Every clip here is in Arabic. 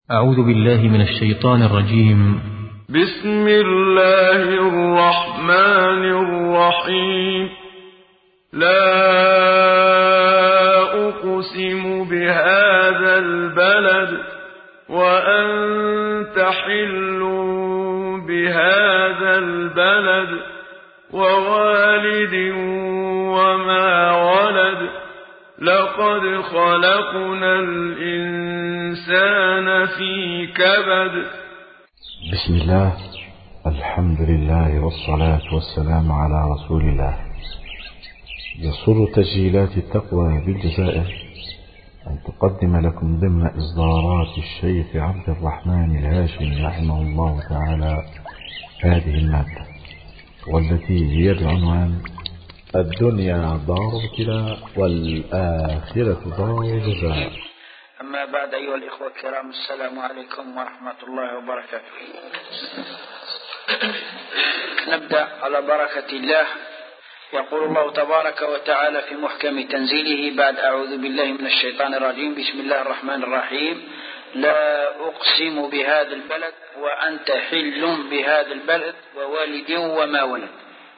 أعوذ بالله من الشيطان الرجيم. بسم الله الرحمن الرحيم. لا أقسم بهذا البلد وأنت حل بهذا البلد ووالد وما ولد لقد خلقنا الإنسان في كبد. بسم الله، الحمد لله والصلاة والسلام على رسول الله. يسر تسجيلات التقوى بالجزائر أن تقدم لكم ضمن إصدارات الشيخ عبد الرحمن الهاشمي رحمه الله تعالى هذه المادة، والتي هي بعنوان الدنيا دار ابتلاء والآخرة دار جزاء. أما بعد، أيها الإخوة الكرام، السلام عليكم ورحمة الله وبركاته. نبدأ على بركة الله. يقول الله تبارك وتعالى في محكم تنزيله بعد أعوذ بالله من الشيطان الرجيم: بسم الله الرحمن الرحيم. لا أقسم بهذا البلد وأنت حل بهذا البلد ووالد وما ولد.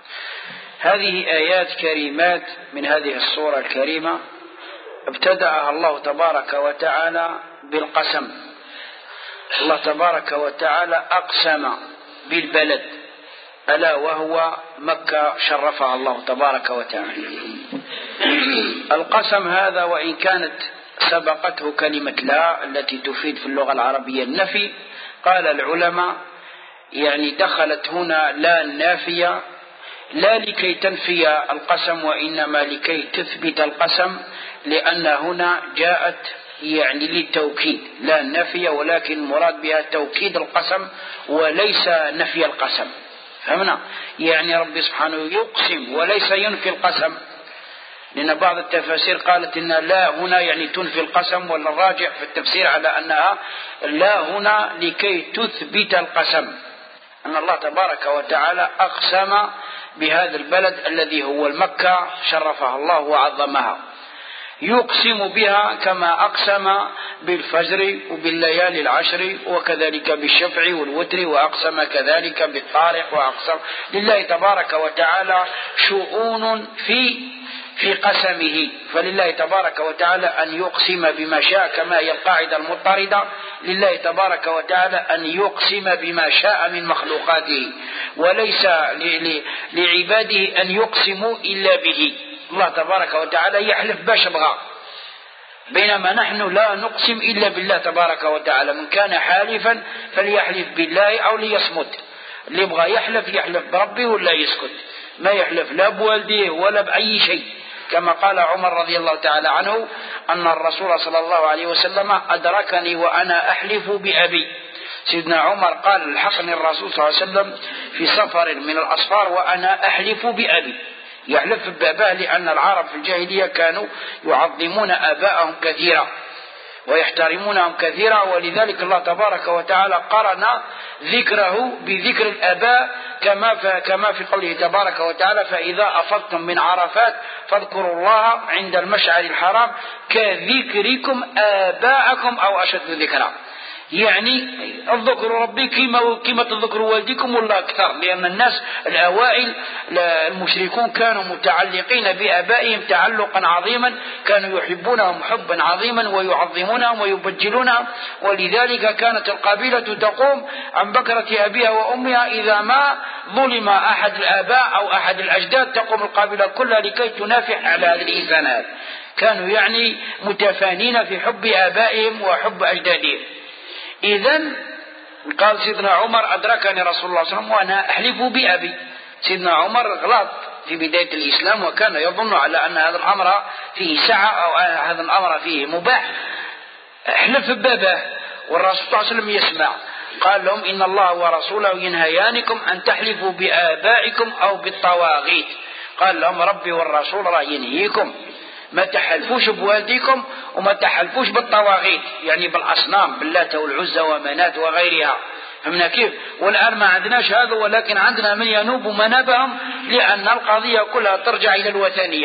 هذه آيات كريمات من هذه السورة الكريمة ابتدأها الله تبارك وتعالى بالقسم. الله تبارك وتعالى أقسم بالبلد ألا وهو مكة، شرفها الله تبارك وتعالى. القسم هذا وإن كانت سبقته كلمة لا التي تفيد في اللغة العربية النفي، قال العلماء يعني دخلت هنا لا النافية، لا لكي تنفي القسم وإنما لكي تثبت القسم، لأن هنا جاءت يعني للتوكيد، لا النفي، ولكن المراد بها توكيد القسم وليس نفي القسم. فهمنا؟ يعني ربي سبحانه يقسم وليس ينفي القسم، لأن بعض التفاسير قالت إن لا هنا يعني تنفي القسم، والراجع في التفسير على أنها لا هنا لكي تثبت القسم، أن الله تبارك وتعالى أقسم بهذا البلد الذي هو المكة، شرفها الله وعظمها. يقسم بها كما أقسم بالفجر وبالليالي العشر، وكذلك بالشفع والوتر، وأقسم كذلك بالطارق، وأقسم. لله تبارك وتعالى شؤون في قسمه، فلله تبارك وتعالى أن يقسم بما شاء، كما هي القاعدة المضطردة: لله تبارك وتعالى أن يقسم بما شاء من مخلوقاته، وليس لعباده أن يقسموا إلا به. الله تبارك وتعالى يحلف باش بغى، بينما نحن لا نقسم إلا بالله تبارك وتعالى. من كان حالفا فليحلف بالله أو ليصمت. اللي يبغى يحلف بربي ولا يسكت، ما يحلف لا بوالديه ولا بأي شيء، كما قال عمر رضي الله تعالى عنه أن الرسول صلى الله عليه وسلم أدركني وأنا أحلف بأبي. سيدنا عمر قال: الحقني الرسول صلى الله عليه وسلم في سفر من الأسفار وأنا أحلف بأبي، يحلف بأباه، لأن العرب في الجاهلية كانوا يعظمون آباءهم كثيرا ويحترمونهم كثيرا، ولذلك الله تبارك وتعالى قرن ذكره بذكر الآباء، كما في قوله تبارك وتعالى: فإذا أفضتم من عرفات فاذكروا الله عند المشعر الحرام كذكركم آباءكم أو أشد ذكرا. يعني اذكروا ربي كما تذكروا والديكم ولا أكثر، لأن الناس الأوائل المشركون كانوا متعلقين بآبائهم تعلقا عظيما، كانوا يحبونهم حبا عظيما ويعظمونهم ويبجلونهم، ولذلك كانت القبيلة تقوم عن بكرة أبيها وأمها إذا ما ظلم أحد الآباء أو أحد الأجداد، تقوم القبيلة كلها لكي تنافح على هذه الإنسانات. كانوا يعني متفانين في حب آبائهم وحب أجدادهم. إذن قال سيدنا عمر: أدركني رسول الله صلى الله عليه وسلم وأنا أحلف بأبي. سيدنا عمر غلط في بداية الإسلام، وكان يظن على أن هذا الأمر فيه سعة أو هذا الأمر فيه مباح. احلف باباه، والرسول صلى الله عليه وسلم يسمع. قال لهم: إن الله ورسوله ينهيانكم أن تحلفوا بآبائكم أو بالطواغيت. قال لهم: ربي والرسول راه ينهيكم ما تحلفوش بوالديكم وما تحلفوش بالطواغيت، يعني بالأصنام، باللات والعزى ومنات وغيرها. فهمنا كيف؟ والآن ما عندناش هذا، ولكن عندنا من ينوب منابهم، لأن القضية كلها ترجع إلى الوثنية.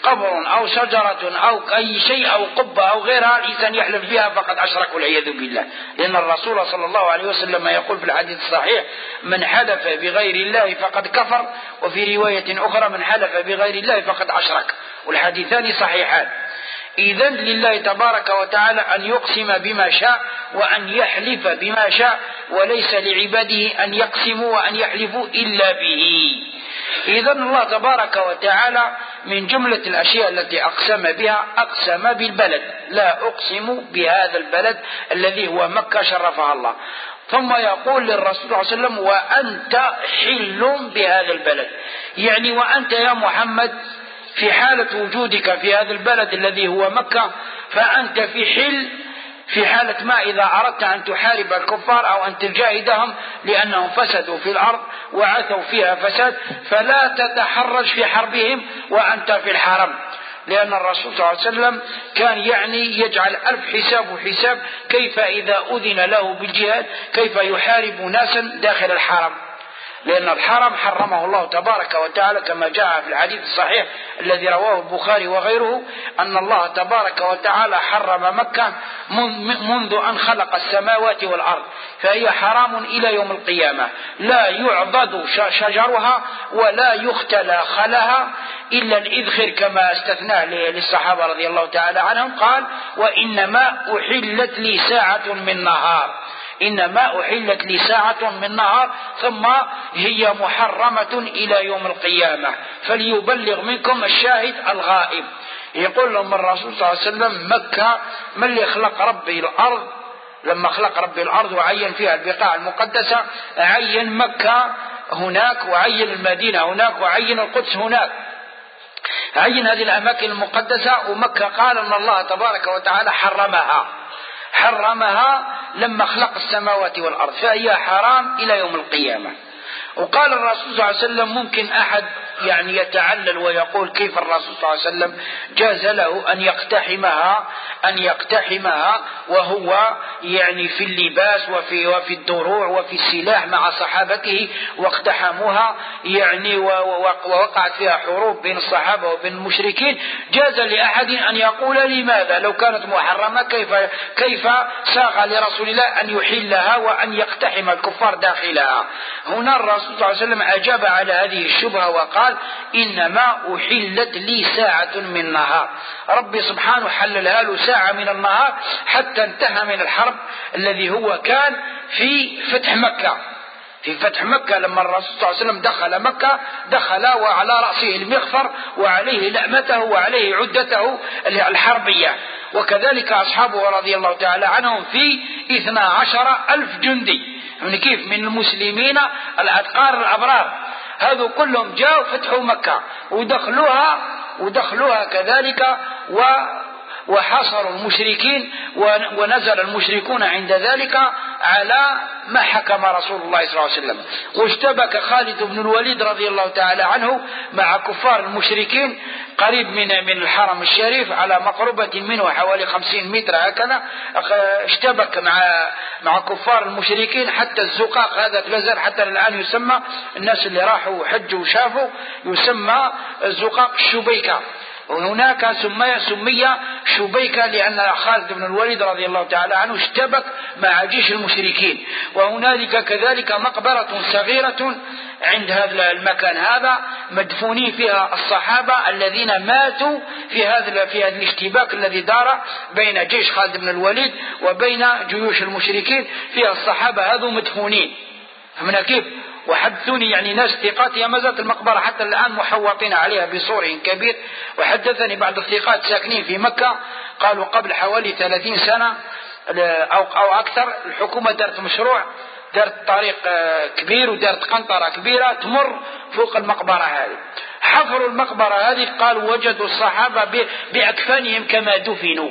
قبر أو شجرة أو أي شيء أو قبة أو غيرها الإنسان يحلف بها فقد أشرك والعياذ بالله، لأن الرسول صلى الله عليه وسلم يقول في الحديث الصحيح: من حلف بغير الله فقد كفر، وفي رواية أخرى: من حلف بغير الله فقد أشرك، والحديثان صحيحان. إذن لله تبارك وتعالى أن يقسم بما شاء وأن يحلف بما شاء، وليس لعباده أن يقسموا وأن يحلفوا إلا به. إذن الله تبارك وتعالى من جملة الأشياء التي أقسم بها أقسم بالبلد: لا أقسم بهذا البلد الذي هو مكة شرفها الله. ثم يقول للرسول صلى الله عليه وسلم: وأنت حل بهذا البلد، يعني وأنت يا محمد في حالة وجودك في هذا البلد الذي هو مكة فأنت في حل، في حالة ما إذا أردت أن تحارب الكفار أو أن تجاهدهم لأنهم فسدوا في الأرض وعثوا فيها فساد، فلا تتحرج في حربهم وأنت في الحرم، لأن الرسول صلى الله عليه وسلم كان يعني يجعل 1000 حساب وحساب كيف إذا أذن له بالجهاد كيف يحارب ناسا داخل الحرم، لأن الحرم حرمه الله تبارك وتعالى كما جاء في الحديث الصحيح الذي رواه البخاري وغيره أن الله تبارك وتعالى حرم مكة منذ أن خلق السماوات والأرض، فهي حرام إلى يوم القيامة، لا يعضد شجرها ولا يختلى خلها إلا الإذخر كما استثناه للصحابة رضي الله تعالى عنهم، قال: وإنما أحلت لي ساعة من نهار، إنما أحلت لي ساعة من نهار، ثم هي محرمة إلى يوم القيامة، فليبلغ منكم الشاهد الغائب. يقول لهم الرسول صلى الله عليه وسلم: مكة من اللي خلق ربي الأرض، لما خلق ربي الأرض وعين فيها البقاع المقدسة عين مكة هناك وعين المدينة هناك وعين القدس هناك، عين هذه الأماكن المقدسة، ومكة قال أن الله تبارك وتعالى حرمها لما خلق السماوات والأرض، فهي حرام إلى يوم القيامة. وقال الرسول صلى الله عليه وسلم: ممكن أحد يعني يتعلل ويقول كيف الرسول صلى الله عليه وسلم جاز له أن يقتحمها وهو يعني في اللباس وفي الدروع وفي السلاح مع صحابته واقتحموها يعني ووقعت فيها حروب بين الصحابة وبين المشركين، جاز لأحد أن يقول: لماذا لو كانت محرمة كيف ساغ لرسول الله أن يحلها وأن يقتحم الكفار داخلها؟ هنا الرسول صلى الله عليه وسلم أجاب على هذه الشبهة وقال: إنما أحلت لي ساعة من نهار، ربي سبحانه حللها له ساعة من النهار حتى انتهى من الحرب الذي هو كان في فتح مكة. في فتح مكة لما الرسول صلى الله عليه وسلم دخل مكة دخل وعلى رأسه المغفر وعليه لأمته وعليه عدته الحربية، وكذلك أصحابه رضي الله تعالى عنهم في 12,000 جندي، يعني كيف من المسلمين الأتقار الأبرار، هذو كلهم جاءوا فتحوا مكة ودخلوها كذلك وحاصروا المشركين، ونزل المشركون عند ذلك على ما حكم رسول الله صلى الله عليه وسلم. واشتبك خالد بن الوليد رضي الله تعالى عنه مع كفار المشركين قريب من الحرم الشريف على مقربة منه حوالي 50 متر هكذا، اشتبك مع كفار المشركين حتى الزقاق هذا لازال حتى الآن يسمى، الناس اللي راحوا حجوا وشافوا يسمى الزقاق الشبيكة، وهناك سمي شبيكة لأن خالد بن الوليد رضي الله تعالى عنه اشتبك مع جيش المشركين. وهنالك كذلك مقبرة صغيرة عند هذا المكان هذا مدفونين فيها الصحابة الذين ماتوا في هذا الاشتباك الذي دار بين جيش خالد بن الوليد وبين جيوش المشركين، فيها الصحابة هذو مدفونين. فمن كيف؟ وحدثوني يعني ناس ثقات، ما زالت المقبرة حتى الآن محوطين عليها بسور كبير. وحدثني بعض الثقات ساكنين في مكة قالوا قبل حوالي 30 سنة أو أكثر الحكومة دارت مشروع، دارت طريق كبير ودارت قنطرة كبيرة تمر فوق المقبرة هذه، حفروا المقبرة هذه قالوا وجدوا الصحابة بأكفانهم كما دفنوا،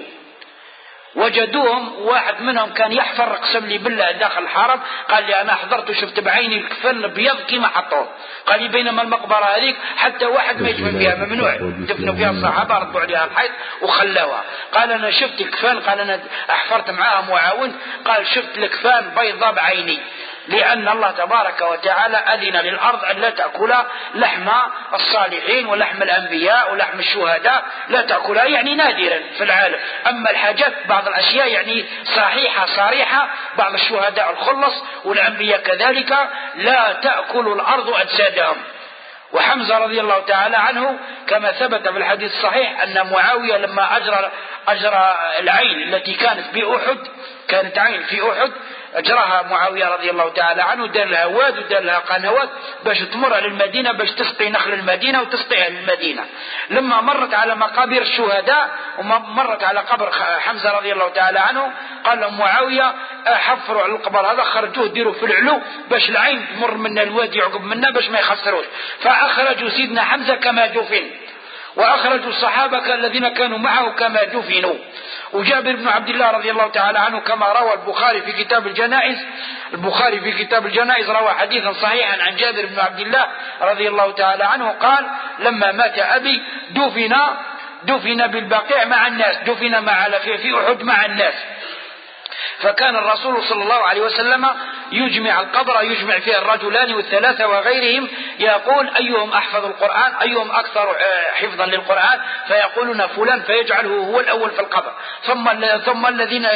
وجدوهم واحد منهم كان يحفر قسم لي بالله داخل الحرم، قال لي أنا حضرت وشفت بعيني الكفن الأبيض كما حطوه، قال لي بينما المقبرة هذيك حتى واحد ما يدفن فيها ممنوع دفنوا فيها الصحابة، ربوا عليها الحيط وخلوها. قال أنا شفت الكفان، قال أنا أحفرت معاهم وعاونت، قال شفت الكفان بيضاء بعيني، لأن الله تبارك وتعالى أذن للأرض أن لا تأكل لحم الصالحين ولحم الأنبياء ولحم الشهداء، لا تأكلها يعني نادرا في العالم. أما الحاجات بعض الأشياء يعني صحيحة صريحة، بعض الشهداء الخلص والأنبياء كذلك لا تأكل الأرض أجسادهم. وحمزة رضي الله تعالى عنه كما ثبت في الحديث الصحيح أن معاوية لما أجرى العين التي كانت بأحد، كانت عين في أحد، أجرها معاوية رضي الله تعالى عنه، دار لها واد ودار لها قنوات باش تمر للمدينة باش تسقي نخل المدينة وتسقيها للمدينة. لما مرت على مقابر الشهداء ومرت على قبر حمزة رضي الله تعالى عنه، قال لهم معاوية حفروا على القبر هذا، خرجوه ديروا في العلو باش العين تمر من الوادي يعقب منا باش ما يخسروش. فأخرجوا سيدنا حمزة كما دفن، وأخرجوا الصحابة الذين كانوا معه كما دفنوا. وجابر بن عبد الله رضي الله تعالى عنه كما روى البخاري في كتاب الجنائز، البخاري في كتاب الجنائز روى حديثا صحيحا عن جابر بن عبد الله رضي الله تعالى عنه قال: لما مات أبي دفن بالبقيع مع الناس، دفن في أحد مع الناس. فكان الرسول صلى الله عليه وسلم يجمع القبر، يجمع فيه الرجلان والثلاثة وغيرهم، يقول: أيهم أحفظ القرآن، أيهم أكثر حفظا للقرآن، فيقولون فلان، فيجعله هو الأول في القبر، ثم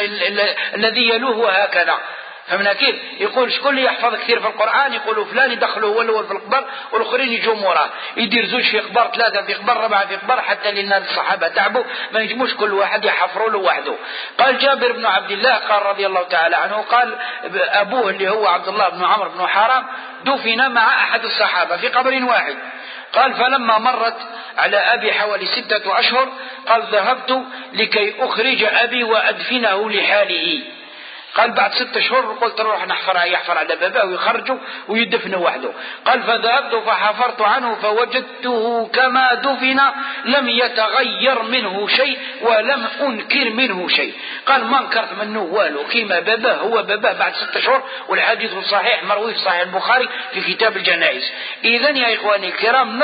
الذي يلوه، وهكذا. فمن كيف يقول شكون يحفظ كثير في القرآن، يقولوا فلان يدخله هو الأول في القبر والآخرين يجوا موراه، يدير زوج في قبر، ثلاثة في قبر، ربعة في قبر، حتى لأن الصحابة تعبوا ما يجموش كل واحد يحفروا له وحده. قال جابر بن عبد الله قال رضي الله تعالى عنه، قال أبوه اللي هو عبد الله بن عمرو بن حرام دفن مع أحد الصحابة في قبر واحد. قال: فلما مرت على أبي حوالي 6 أشهر قال: ذهبت لكي أخرج أبي وأدفنه لحاله. قال: بعد 6 شهور قلت نروح يحفر على باباه ويخرجه ويدفنه وحده. قال: فذهبت فحفرت عنه فوجدته كما دفن، لم يتغير منه شيء ولم أنكر منه شيء. قال: ما انكرت منه والو، كما باباه هو باباه بعد 6 شهور، والحديث صحيح مروي في صحيح البخاري في كتاب الجنائز. إذن يا إخواني الكرام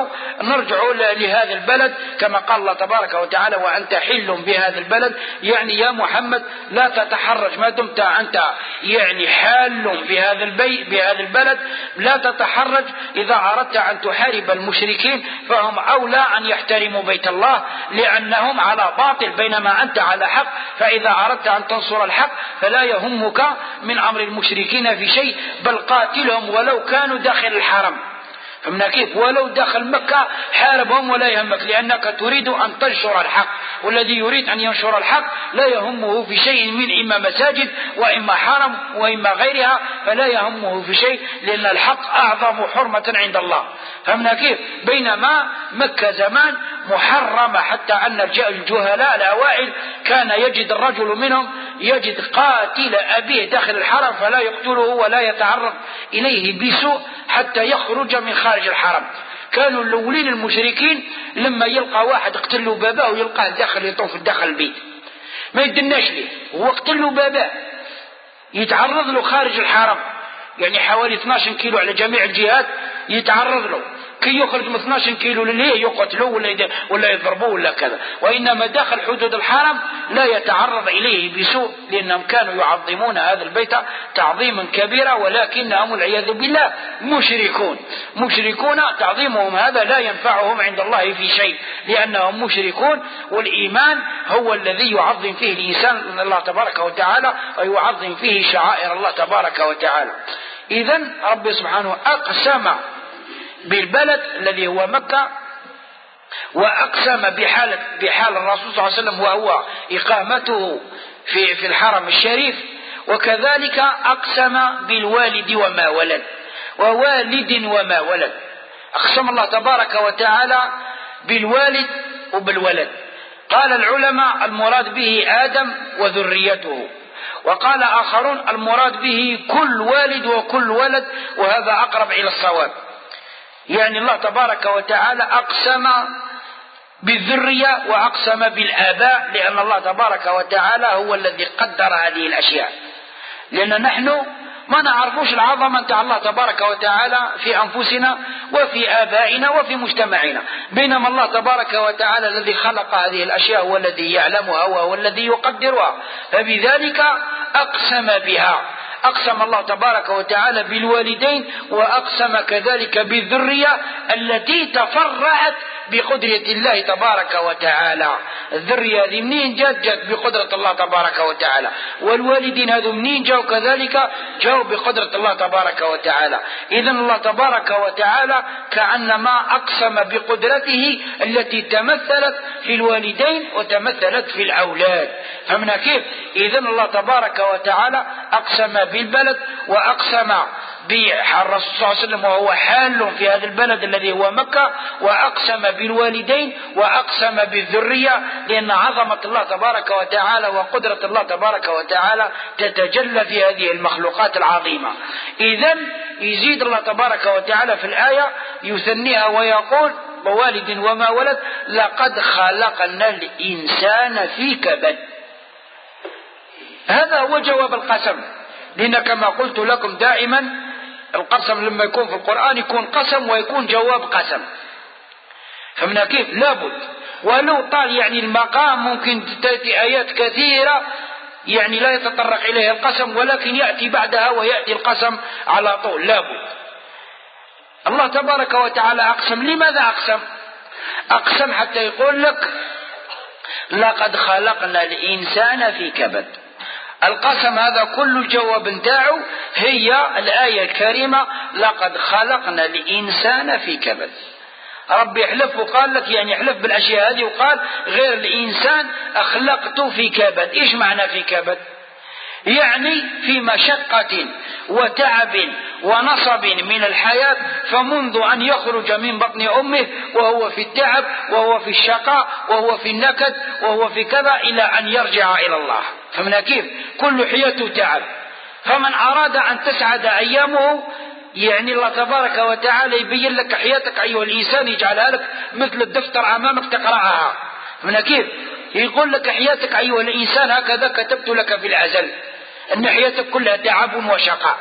نرجعوا لهذا البلد كما قال الله تبارك وتعالى: وأنت حل بهذا البلد، يعني يا محمد لا تتحرج ما دمت أنت يعني حال بهذا البلد، لا تتحرج. إذا أردت أن تحارب المشركين فهم أولى أن يحترموا بيت الله لأنهم على باطل بينما أنت على حق. فإذا أردت أن تنصر الحق فلا يهمك من أمر المشركين في شيء، بل قاتلهم ولو كانوا داخل الحرم. فمن كيف؟ ولو داخل مكة حاربهم ولا يهمك، لأنك تريد أن تنشر الحق، والذي يريد أن ينشر الحق لا يهمه في شيء من إما مساجد وإما حرم وإما غيرها، فلا يهمه في شيء، لأن الحق أعظم حرمة عند الله. فمن كيف؟ بينما مكة زمان محرمة، حتى أن الجهلاء الأوائل كان يجد الرجل منهم يجد قاتل أبيه داخل الحرم فلا يقتله ولا يتعرض إليه بسوء حتى يخرج من خارج الحرم. كانوا الأولين المشركين لما يلقى واحد اقتل له باباه ويلقاه داخل يطوف داخل البيت ما يدناش ليه، هو اقتل له باباه يتعرض له خارج الحرم، يعني حوالي 12 كيلو على جميع الجهات يتعرض له، كي يخرج من 12 كيلو لليه يقتلوه ولا يضربوه ولا كذا. وإنما داخل حدود الحرم لا يتعرض إليه بسوء، لأنهم كانوا يعظمون هذا البيت تعظيما كبيرا، ولكنهم والعياذ بالله مشركون. تعظيمهم هذا لا ينفعهم عند الله في شيء، لأنهم مشركون، والإيمان هو الذي يعظم فيه الإنسان الله تبارك وتعالى ويعظم فيه شعائر الله تبارك وتعالى. إذن رب سبحانه أقسم بالبلد الذي هو مكة، وأقسم بحال الرسول صلى الله عليه وسلم وهو إقامته في الحرم الشريف، وكذلك أقسم بالوالد وما ولد، ووالد وما ولد. أقسم الله تبارك وتعالى بالوالد وبالولد. قال العلماء المراد به آدم وذريته، وقال آخرون المراد به كل والد وكل ولد، وهذا أقرب إلى الصواب. يعني الله تبارك وتعالى أقسم بالذرية وأقسم بالآباء، لأن الله تبارك وتعالى هو الذي قدر هذه الأشياء، لأن نحن ما نعرفوش العظمة نتاع الله تبارك وتعالى في أنفسنا وفي آبائنا وفي مجتمعنا، بينما الله تبارك وتعالى الذي خلق هذه الأشياء هو الذي يعلمها وهو الذي يقدرها، فبذلك أقسم بها. أقسم الله تبارك وتعالى بالوالدين، وأقسم كذلك بالذرية التي تفرعت بقدرة الله تبارك وتعالى. الذرية هذه منين جاءت بقدرة الله تبارك وتعالى، والوالدين هذو منين جاءوا كذلك جاءوا بقدرة الله تبارك وتعالى. إذن الله تبارك وتعالى كأنما أقسم بقدرته التي تمثلت في الوالدين وتمثلت في الأولاد. فمن كيف؟ إذن الله تبارك وتعالى أقسم بالبلد، وأقسم بالرسول صلى الله عليه وسلم وهو حال في هذا البلد الذي هو مكة، وأقسم بالوالدين، وأقسم بالذرية، لأن عظمة الله تبارك وتعالى وقدرة الله تبارك وتعالى تتجلى في هذه المخلوقات العظيمة. إذن يزيد الله تبارك وتعالى في الآية يثنيها ويقول ووالد وما ولد لقد خلقنا الإنسان في كبد. هذا هو جواب القسم، لأن كما قلت لكم دائما القسم لما يكون في القرآن يكون قسم ويكون جواب قسم. فمن كيف؟ لابد. ولو طال يعني المقام ممكن تأتي آيات كثيرة يعني لا يتطرق إليها القسم، ولكن يأتي بعدها ويأتي القسم على طول، لابد. الله تبارك وتعالى أقسم. لماذا أقسم؟ أقسم حتى يقول لك لقد خلقنا الإنسان في كبد. القسم هذا كل الجواب نتاعو هي الآية الكريمة لقد خلقنا الإنسان في كبد. ربي يحلف وقال لك يعني يحلف بالأشياء هذه وقال غير الإنسان أخلقته في كبد. إيش معنى في كبد؟ يعني في مشقة وتعب ونصب من الحياة، فمنذ أن يخرج من بطن أمه وهو في التعب وهو في الشقاء وهو في النكد وهو في كذا إلى أن يرجع إلى الله. فمن كيف؟ كل حياته تعب. فمن أراد أن تسعد أيامه يعني الله تبارك وتعالى يبين لك حياتك أيها الإنسان، يجعلها لك مثل الدفتر أمامك تقرأها. من كيف؟ يقول لك حياتك أيها الإنسان هكذا كتبت لك في الأزل أن حياتك كلها تعب وشقاء.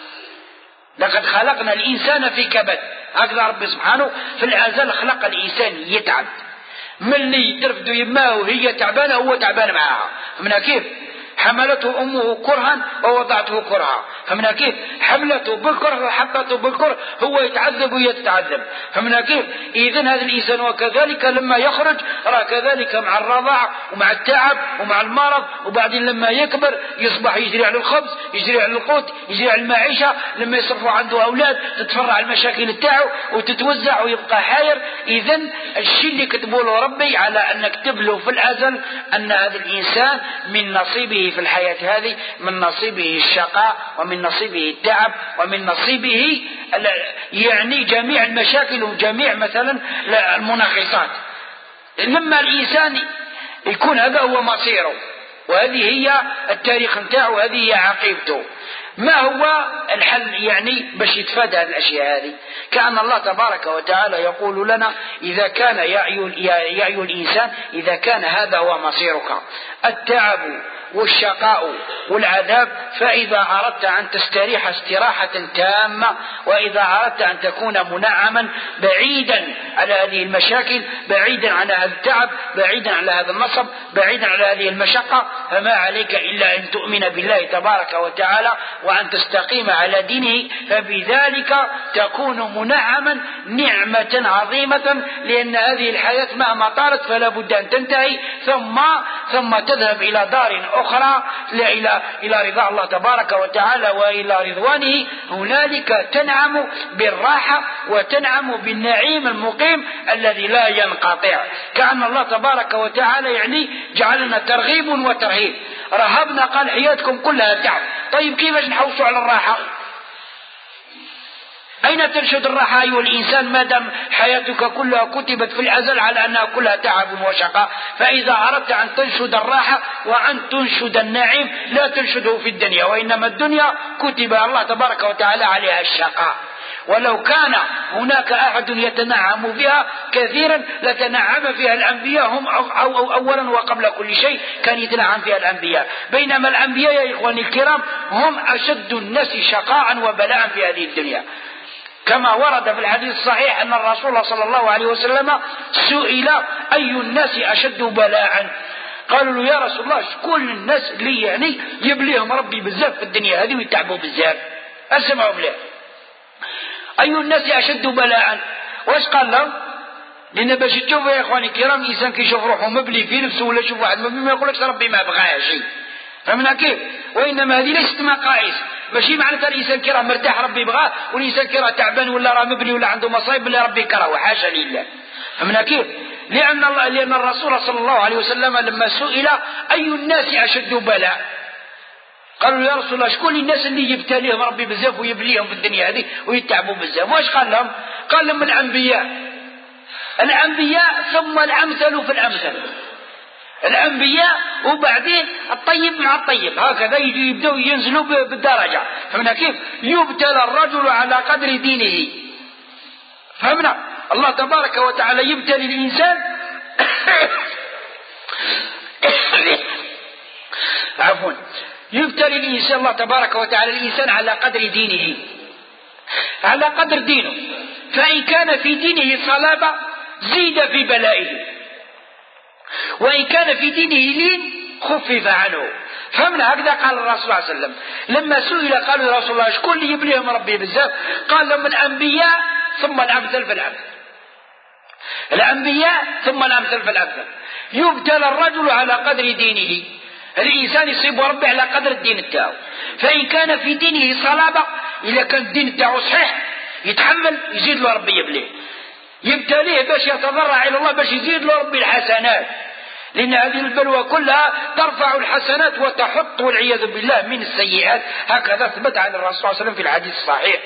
لقد خلقنا الإنسان في كبد. هكذا رب سبحانه في الأزل خلق الإنسان يتعب، من اللي ترفد يماه وهي تعبانة هو تعبان معها. من كيف؟ حملته أمه كرها ووضعته كرها. فمن كيف؟ حملته بالكره وحطته بالكره، هو يتعذب وهي تتعذب. فمن كيف؟ إذن هذا الإنسان وكذلك لما يخرج راه كذلك مع الرضاع ومع التعب ومع المرض، وبعدين لما يكبر يصبح يجري على الخبز، يجري على القوت، يجري على المعيشة. لما يصرفوا عنده أولاد تتفرع المشاكل تاعو وتتوزع ويبقى حاير. إذن الشيء اللي كتبوا له ربي على أن نكتب له في الأزل أن هذا الإنسان من نصيبه في الحياة هذه، من نصيبه الشقاء ومن نصيبه التعب ومن نصيبه يعني جميع المشاكل وجميع مثلا المناقصات. لما الإنسان يكون هذا هو مصيره وهذه هي التاريخ نتاعه وهذه هي عقيبته، ما هو الحل يعني باش يتفادى هذه الأشياء هذه؟ كأن الله تبارك وتعالى يقول لنا إذا كان يا أيها الإنسان إذا كان هذا هو مصيرك التعب والشقاء والعذاب، فإذا أردت أن تستريح استراحة تامة، وإذا أردت أن تكون منعما بعيدا على هذه المشاكل، بعيدا على هذا التعب، بعيدا على هذا النصب، بعيدا على هذه المشقة، فما عليك إلا أن تؤمن بالله تبارك وتعالى وأن تستقيم على دينه، فبذلك تكون منعما نعمة عظيمة. لأن هذه الحياة مهما طالت فلا بد أن تنتهي، ثم تذهب إلى دار أخرى إلى رضا الله تبارك وتعالى وإلى رضوانه. هنالك تنعم بالراحة وتنعم بالنعيم المقيم الذي لا ينقطع. كأن الله تبارك وتعالى يعني جعلنا ترغيب وترهيب. رهبنا قال حياتكم كلها تعب، طيب كيف نحوصوا على الراحة؟ أين تنشد الراحة أيها الإنسان ما دام حياتك كلها كتبت في الأزل على أنها كلها تعب وشقاء؟ فإذا أردت أن تنشد الراحة وأن تنشد النعيم لا تنشده في الدنيا، وإنما الدنيا كتب الله تبارك وتعالى عليها الشقاء. ولو كان هناك أحد يتنعم بها كثيرا لتنعم فيها الأنبياء، هم أولا وقبل كل شيء كان يتنعم فيها الأنبياء، بينما الأنبياء يا إخواني الكرام هم أشد الناس شقاء وبلاء في هذه الدنيا. كما ورد في الحديث الصحيح أن الرسول صلى الله عليه وسلم سئل أي الناس أشد بلاء، قالوا له يا رسول الله شكون الناس اللي يعني يبليهم ربي بزاف في الدنيا هذه ويتعبوا بزاف؟ اسمعوا مليح. أي الناس أشد بلاء؟ واش قال لهم؟ لأن باش تشوفوا يا إخواني الكرام الإنسان كيشوف روحه مبلي في نفسه ولا يشوف واحد مبلي ما يقولكش ربي ما بغاه شيء. فهمنا كيف؟ وإنما هذه ليست مقاييس. ماشي معناتها الإنسان كي راه مرتاح ربي بغاه والإنسان كي راه تعبان ولا راه مبلي ولا عنده مصايب ولا ربي كرهه، حاشا لله. فهمنا كيف؟ لأن الرسول صلى الله عليه وسلم لما سئل أي الناس أشد بلاء قالوا يا رسول الله شكون الناس اللي يبتليهم ربي بزاف ويبليهم في الدنيا هذه ويتعبوا بزاف؟ واش قال لهم؟ قال لهم الأنبياء ثم الأمثل في الأمثل. الأنبياء وبعدين الطيب مع الطيب، هكذا يبدأوا ينزلوا بالدرجة. فهمنا كيف؟ يبتلى الرجل على قدر دينه. فهمنا؟ الله تبارك وتعالى يبتلي الإنسان عفوا يبتلي الإنسان الله تبارك وتعالى الإنسان على قدر دينه، على قدر دينه. فإن كان في دينه صلابة زيد في بلائه، وإن كان في دينه لين خفف عنه. فهمنا؟ هكذا قال الرسول صلى الله عليه وسلم لما سئل قالوا يا رسول الله شكون اللي يبليهم ربي بزاف؟ قال لهم الأنبياء ثم الأمثل فالأمثل. الأنبياء ثم الأمثل فالأمثل. يبتلى الرجل على قدر دينه، الإنسان يصيب ربي على قدر الدين تاعو. فإن كان في دينه صلابة، إذا كان الدين تاعو صحيح يتحمل يزيد له ربي يبليه، يبتليه باش يتضرع إلى الله باش يزيد له ربي الحسنات، لأن هذه البلوى كلها ترفع الحسنات وتحط والعياذ بالله من السيئات. هكذا ثبت عن الرسول صلى الله عليه وسلم في الحديث الصحيح.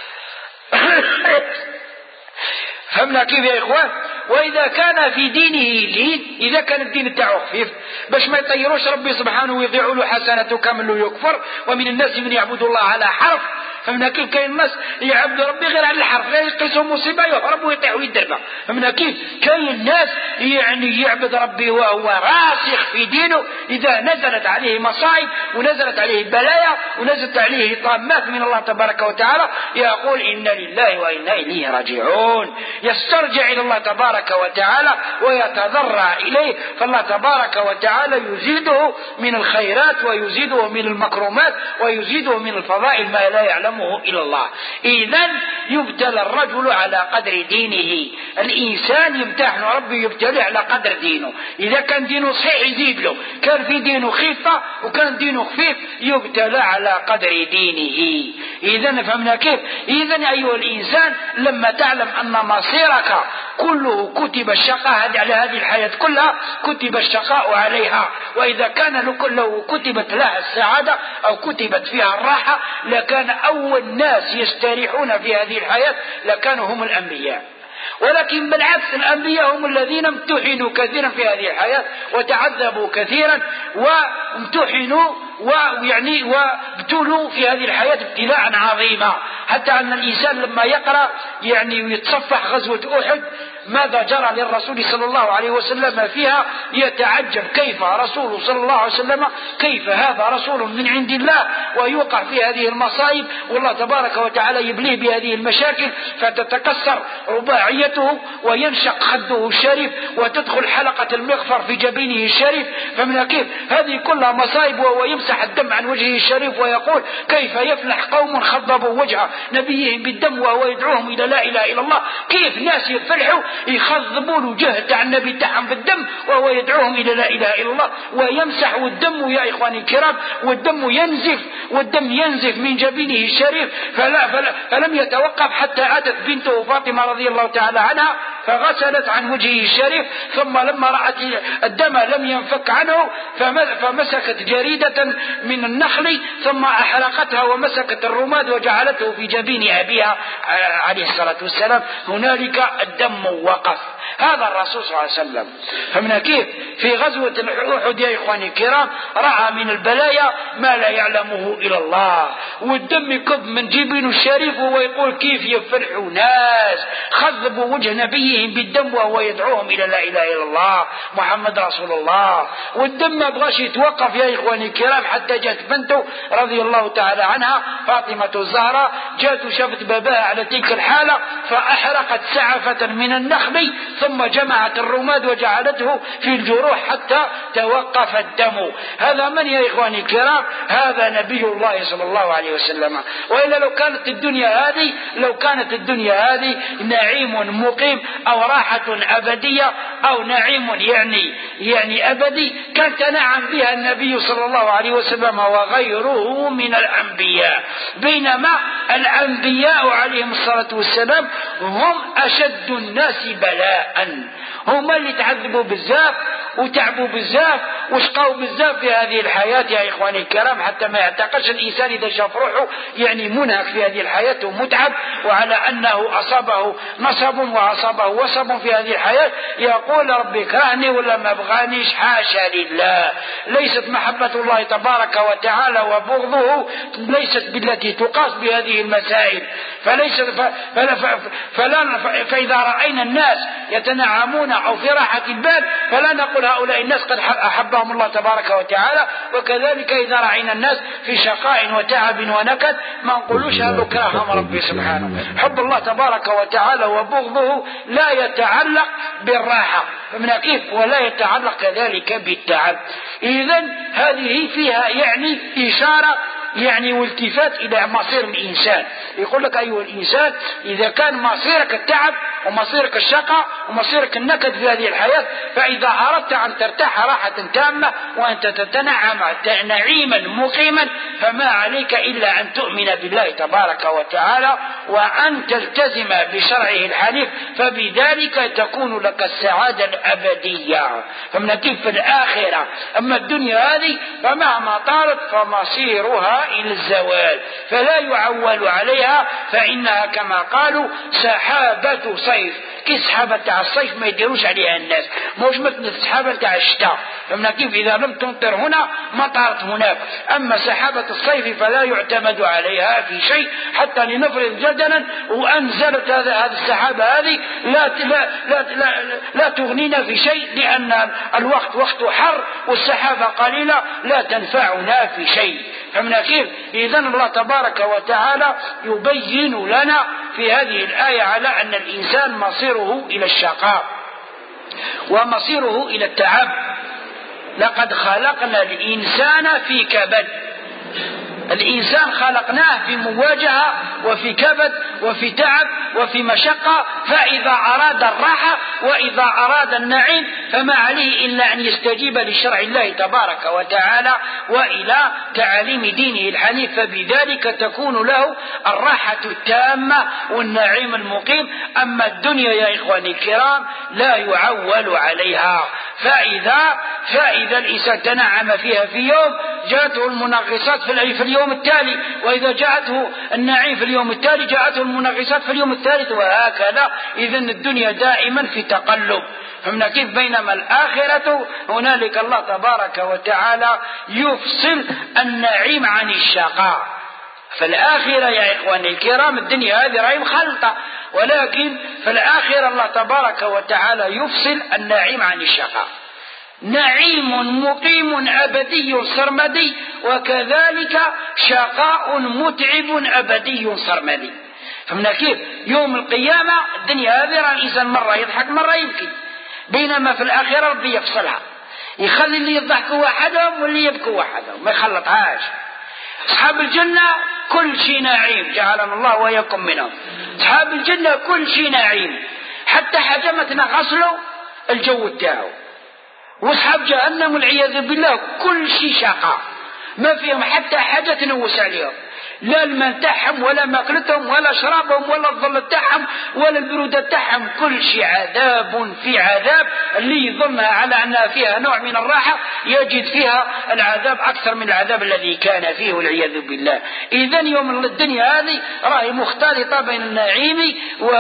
فهمنا كيف يا إخوان؟ وإذا كان في دينه لين، إذا كان الدين تاعو خفيف باش ما يطيروش ربي سبحانه ويضيعوا له حسناته كامل ويكفر. ومن الناس من يعبد الله على حرف. فهمنا كيف؟ كاين الناس يعبد ربي غير على الحرف، لا يقيسهم مصيبة يهرب ويطيح ويدربه. فهمنا كيف؟ كاين الناس يعني يعبد ربي وهو راسخ في دينه، إذا نزلت عليه مصائب ونزلت عليه بلايا ونزلت عليه طامات من الله تبارك وتعالى يقول إنا لله وإنا إليه راجعون، يسترجع إلى الله تبارك وتعالى ويتضرع إليه. فالله تبارك وتعالى يزيده من الخيرات ويزيده من المكرمات ويزيده من الفضائل ما لا يعلمه إلا الله. إذن يبتلى الرجل على قدر دينه، الإنسان يمتحن ربي يبتلي على قدر دينه. إذا كان دينه صحيح يزيد له، كان في دينه خفة وكان دينه خفيف يبتلى على قدر دينه. إذن فهمنا كيف؟ إذن أيها الإنسان لما تعلم أن مصيرك كله كتب الشقاء على هذه الحياة كلها كتب الشقاء عليها، وإذا كان لو كتبت لها السعادة أو كتبت فيها الراحة لكان أول ناس يستريحون في هذه الحياة لكانوا هم الأنبياء. ولكن بالعكس الأنبياء هم الذين امتحنوا كثيرا في هذه الحياة وتعذبوا كثيرا وامتحنوا وابتلوا في هذه الحياة ابتلاء عظيما، حتى أن الإنسان لما يقرأ ويتصفح غزوة أحد ماذا جرى للرسول صلى الله عليه وسلم فيها يتعجب كيف رسول صلى الله عليه وسلم، كيف هذا رسول من عند الله ويوقع في هذه المصائب والله تبارك وتعالى يبليه بهذه المشاكل فتتكسر رباعيته وينشق خده الشريف وتدخل حلقة المغفر في جبينه الشريف. فمن كيف هذه كلها مصائب وهو يمسح الدم عن وجهه الشريف ويقول كيف يفلح قوم خضبوا وجه نبيهم بالدم وهو يدعوهم إلى لا إله إلا الله. كيف ناس يفلحوا يخضبوا له جهد عن النبي تاعهم بالدم وهو يدعوهم إلى لا إله إلا الله ويمسح والدم يا إخواني الكرام والدم ينزف من جبينه الشريف. فلم يتوقف حتى أتت بنته فاطمة رضي الله تعالى عنها فغسلت عن وجهه الشريف، ثم لما رأت الدم لم ينفك عنه فمسكت جريدة من النخل ثم أحرقتها ومسكت الرماد وجعلته في جبين أبيها عليه الصلاة والسلام. هنالك الدم وقف. هذا الرسول صلى الله عليه وسلم. فمن كيف في غزوة أحد يا إخواني الكرام رأى من البلايا ما لا يعلمه إلا الله، والدم يكب من جبينه الشريف وهو يقول كيف يفرحوا ناس خذبوا وجه نبيهم بالدم وهو يدعوهم إلى لا إله إلا الله محمد رسول الله. والدم ما بغاش يتوقف يا إخواني الكرام حتى جاءت بنته رضي الله تعالى عنها فاطمة الزهراء، جاءت وشافت باباها على تلك الحالة فأحرقت سعفة من النخل ثم جمعت الرماد وجعلته في الجروح حتى توقف الدم. هذا من يا إخواني الكرام؟ هذا نبي الله صلى الله عليه وسلم. وإلا لو كانت الدنيا هذه نعيم مقيم أو راحة أبدية أو نعيم يعني أبدي كان تنعم بها النبي صلى الله عليه وسلم وغيره من الأنبياء. بينما الأنبياء عليهم الصلاة والسلام هم أشد الناس بلاء، هم اللي تعذبوا بزاف وتعبوا بزاف وشقوا بزاف في هذه الحياة يا إخواني الكرام، حتى ما يعتقدش الإنسان إذا شاف روحه يعني منهك في هذه الحياة ومتعب، وعلى أنه أصابه نصب وأصابه وصب في هذه الحياة يقول ربي كرهني ولا ما بغانيش. حاشا لله. ليست محبة الله تبارك وتعالى وبغضه ليست بالتي تقاس بهذه المسائل. فإذا رأينا الناس يتنعمون أو في راحة البال فلا نقول هؤلاء الناس قد أحبهم الله تبارك وتعالى، وكذلك إذا رأينا الناس في شقاء وتعب ونكد ما نقولوش هذا كرههم ربي سبحانه. حب الله تبارك وتعالى وبغضه لا يتعلق بالراحة فمن كيف ولا يتعلق كذلك بالتعب. إذن هذه فيها يعني إشارة والتفات إلى مصير الإنسان. يقول لك أيها الإنسان إذا كان مصيرك التعب ومصيرك الشقاء ومصيرك النكد في هذه الحياة، فإذا أردت أن ترتاح راحة تامة وأنت تتنعم نعيما مقيما فما عليك إلا أن تؤمن بالله تبارك وتعالى وأن تلتزم بشرعه الحنيف، فبذلك تكون لك السعادة الأبدية. فمن كيف في الآخرة. أما الدنيا هذه فمهما طالت فمصيرها إلى الزوال فلا يعول عليها، فإنها كما قالوا سحابة صيف. كي سحابة تاع الصيف ما يديروش عليها الناس، مش مثل السحابة تاع الشتاء. فمن كيف إذا لم تمطر هنا مطرت هناك. أما سحابة الصيف فلا يعتمد عليها في شيء، حتى لنفرض جدلا وأنزلت هذه السحابة هذه لا تغنينا في شيء، لأن الوقت وقت حر والسحابة قليلة لا تنفعنا في شيء. فمن كيف إذن الله تبارك وتعالى يبين لنا في هذه الآية على أن الإنسان مصيره إلى الشقاء ومصيره إلى التعب. لقد خلقنا الإنسان في كبد. الإنسان خلقناه في مواجهة وفي كبد وفي تعب وفي مشقة، فإذا أراد الراحة وإذا أراد النعيم فما عليه إلا أن يستجيب لشرع الله تبارك وتعالى وإلى تعاليم دينه الحنيف، فبذلك تكون له الراحة التامة والنعيم المقيم. أما الدنيا يا إخواني الكرام لا يعول عليها، فإذا الإنسان تنعم فيها في يوم جاءته المنغصات في اليوم التالي، وإذا جاءته النعيم في اليوم التالي جاءته المنغصات في اليوم الثالث، وهكذا. إذن الدنيا دائما في تقلب. فمن كيف بينما الآخرة هنالك الله تبارك وتعالى يفصل النعيم عن الشقاء. فالآخرة يا إخواني الكرام الدنيا هذه راهي مخلطة، ولكن في الآخرة الله تبارك وتعالى يفصل النعيم عن الشقاء. نعيم مقيم أبدي سرمدي، وكذلك شقاء متعب أبدي سرمدي. فمن كيف يوم القيامة الدنيا هذه راه الإنسان مرة يضحك مرة يبكي، بينما في الآخرة ربي يفصلها، يخلي اللي يضحكوا وحدهم واللي يبكوا وحدهم، ما يخلطهاش. أصحاب الجنة كل شيء نعيم، جعلنا الله وإياكم منهم. أصحاب الجنة كل شيء نعيم، حتى حجمتنا غسلوا الجو تاعو. واصحاب جهنم والعياذ بالله كل شيء شقاء، ما فيهم حتى حاجة تنوس عليهم، لا الماء تاعهم ولا ماكلتهم ولا شرابهم ولا الظل تاعهم ولا البرودة تاعهم، كل شيء عذاب في عذاب. اللي يظنها على أنها فيها نوع من الراحة يجد فيها العذاب أكثر من العذاب الذي كان فيه والعياذ بالله. إذن يوم الدنيا هذه راهي مختلطة بين النعيم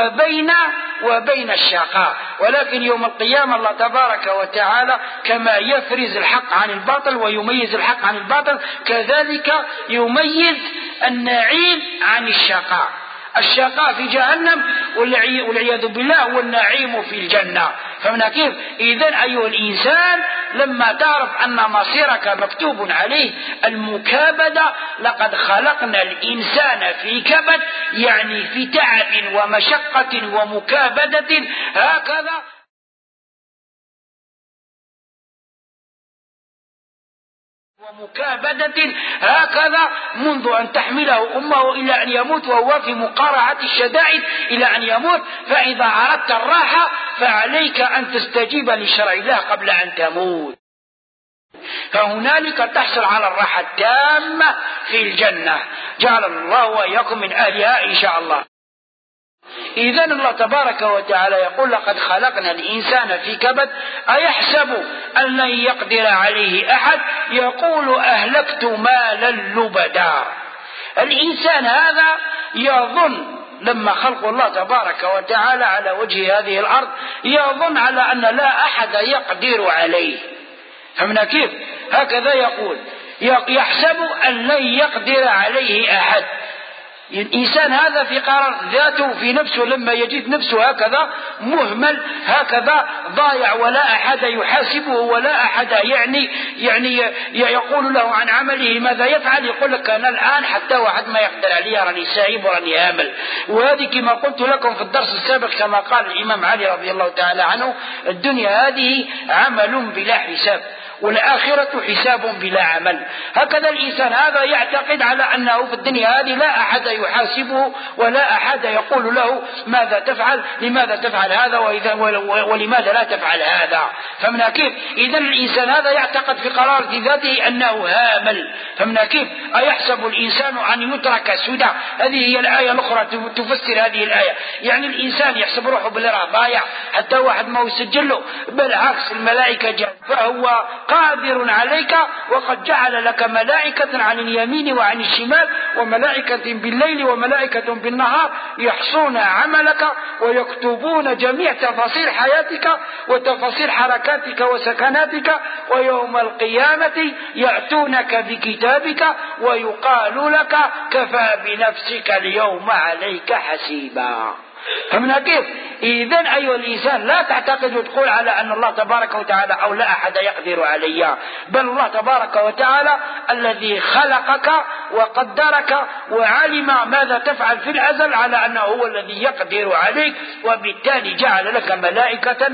وبين الشقاء، ولكن يوم القيامة الله تبارك وتعالى كما يفرز الحق عن الباطل ويميز الحق عن الباطل، كذلك يميز النعيم عن الشقاء. الشقاء في جهنم والعياذ بالله والنعيم في الجنة. فمن كيف إذن أيها الإنسان لما تعرف أن مصيرك مكتوب عليه المكابدة، لقد خلقنا الإنسان في كبد، يعني في تعب ومشقة ومكابدة، هكذا ومكابدة هكذا منذ أن تحمله أمه إلى أن يموت، وهو في مقارعة الشدائد إلى أن يموت. فإذا أردت الراحة فعليك أن تستجيب لشرع الله قبل أن تموت، فهنالك تحصل على الراحة التامة في الجنة. جعل الله وإياكم من أهلها إن شاء الله. إذن الله تبارك وتعالى يقول: لقد خلقنا الإنسان في كبد أيحسب أن لن يقدر عليه أحد يقول أهلكت مالا لبدا. الإنسان هذا يظن لما خلق الله تبارك وتعالى على وجه هذه الأرض يظن على أن لا أحد يقدر عليه. فمن كيف هكذا يقول يحسب أن لن يقدر عليه أحد. الإنسان هذا في قرار ذاته في نفسه لما يجد نفسه هكذا مهمل هكذا ضايع ولا أحد يحاسبه ولا أحد يعني يقول له عن عمله ماذا يفعل، يقول لك أنا الآن حتى واحد ما يقدر علي راني سايب وراني هامل. وهذه كما قلت لكم في الدرس السابق كما قال الإمام علي رضي الله تعالى عنه: الدنيا هذه عمل بلا حساب والآخرة حساب بلا عمل. هكذا الإنسان هذا يعتقد على أنه في الدنيا هذه لا أحد يحاسبه ولا أحد يقول له ماذا تفعل، لماذا تفعل هذا ولماذا لا تفعل هذا. فمن كيف إذن الإنسان هذا يعتقد في قرار ذاته أنه هامل. فمن كيف أيحسب الإنسان أن يترك سدى. هذه هي الآية الأخرى تفسر هذه الآية. يعني الإنسان يحسب روحه بالرا ضايع حتى واحد ما يسجل له، بالعكس الملائكة جاء فهو قادر عليك، وقد جعل لك ملائكة عن اليمين وعن الشمال وملائكة بالليل وملائكة بالنهار يحصون عملك ويكتبون جميع تفاصيل حياتك وتفاصيل حركاتك وسكناتك، ويوم القيامة يأتونك بكتابك ويقال لك كفى بنفسك اليوم عليك حسيبا. فمن كيف إذن أيها الإنسان لا تعتقد وتقول على أن الله تبارك وتعالى أو لا أحد يقدر علي، بل الله تبارك وتعالى الذي خلقك وقدرك وعلم ماذا تفعل في الأزل على أنه هو الذي يقدر عليك، وبالتالي جعل لك ملائكة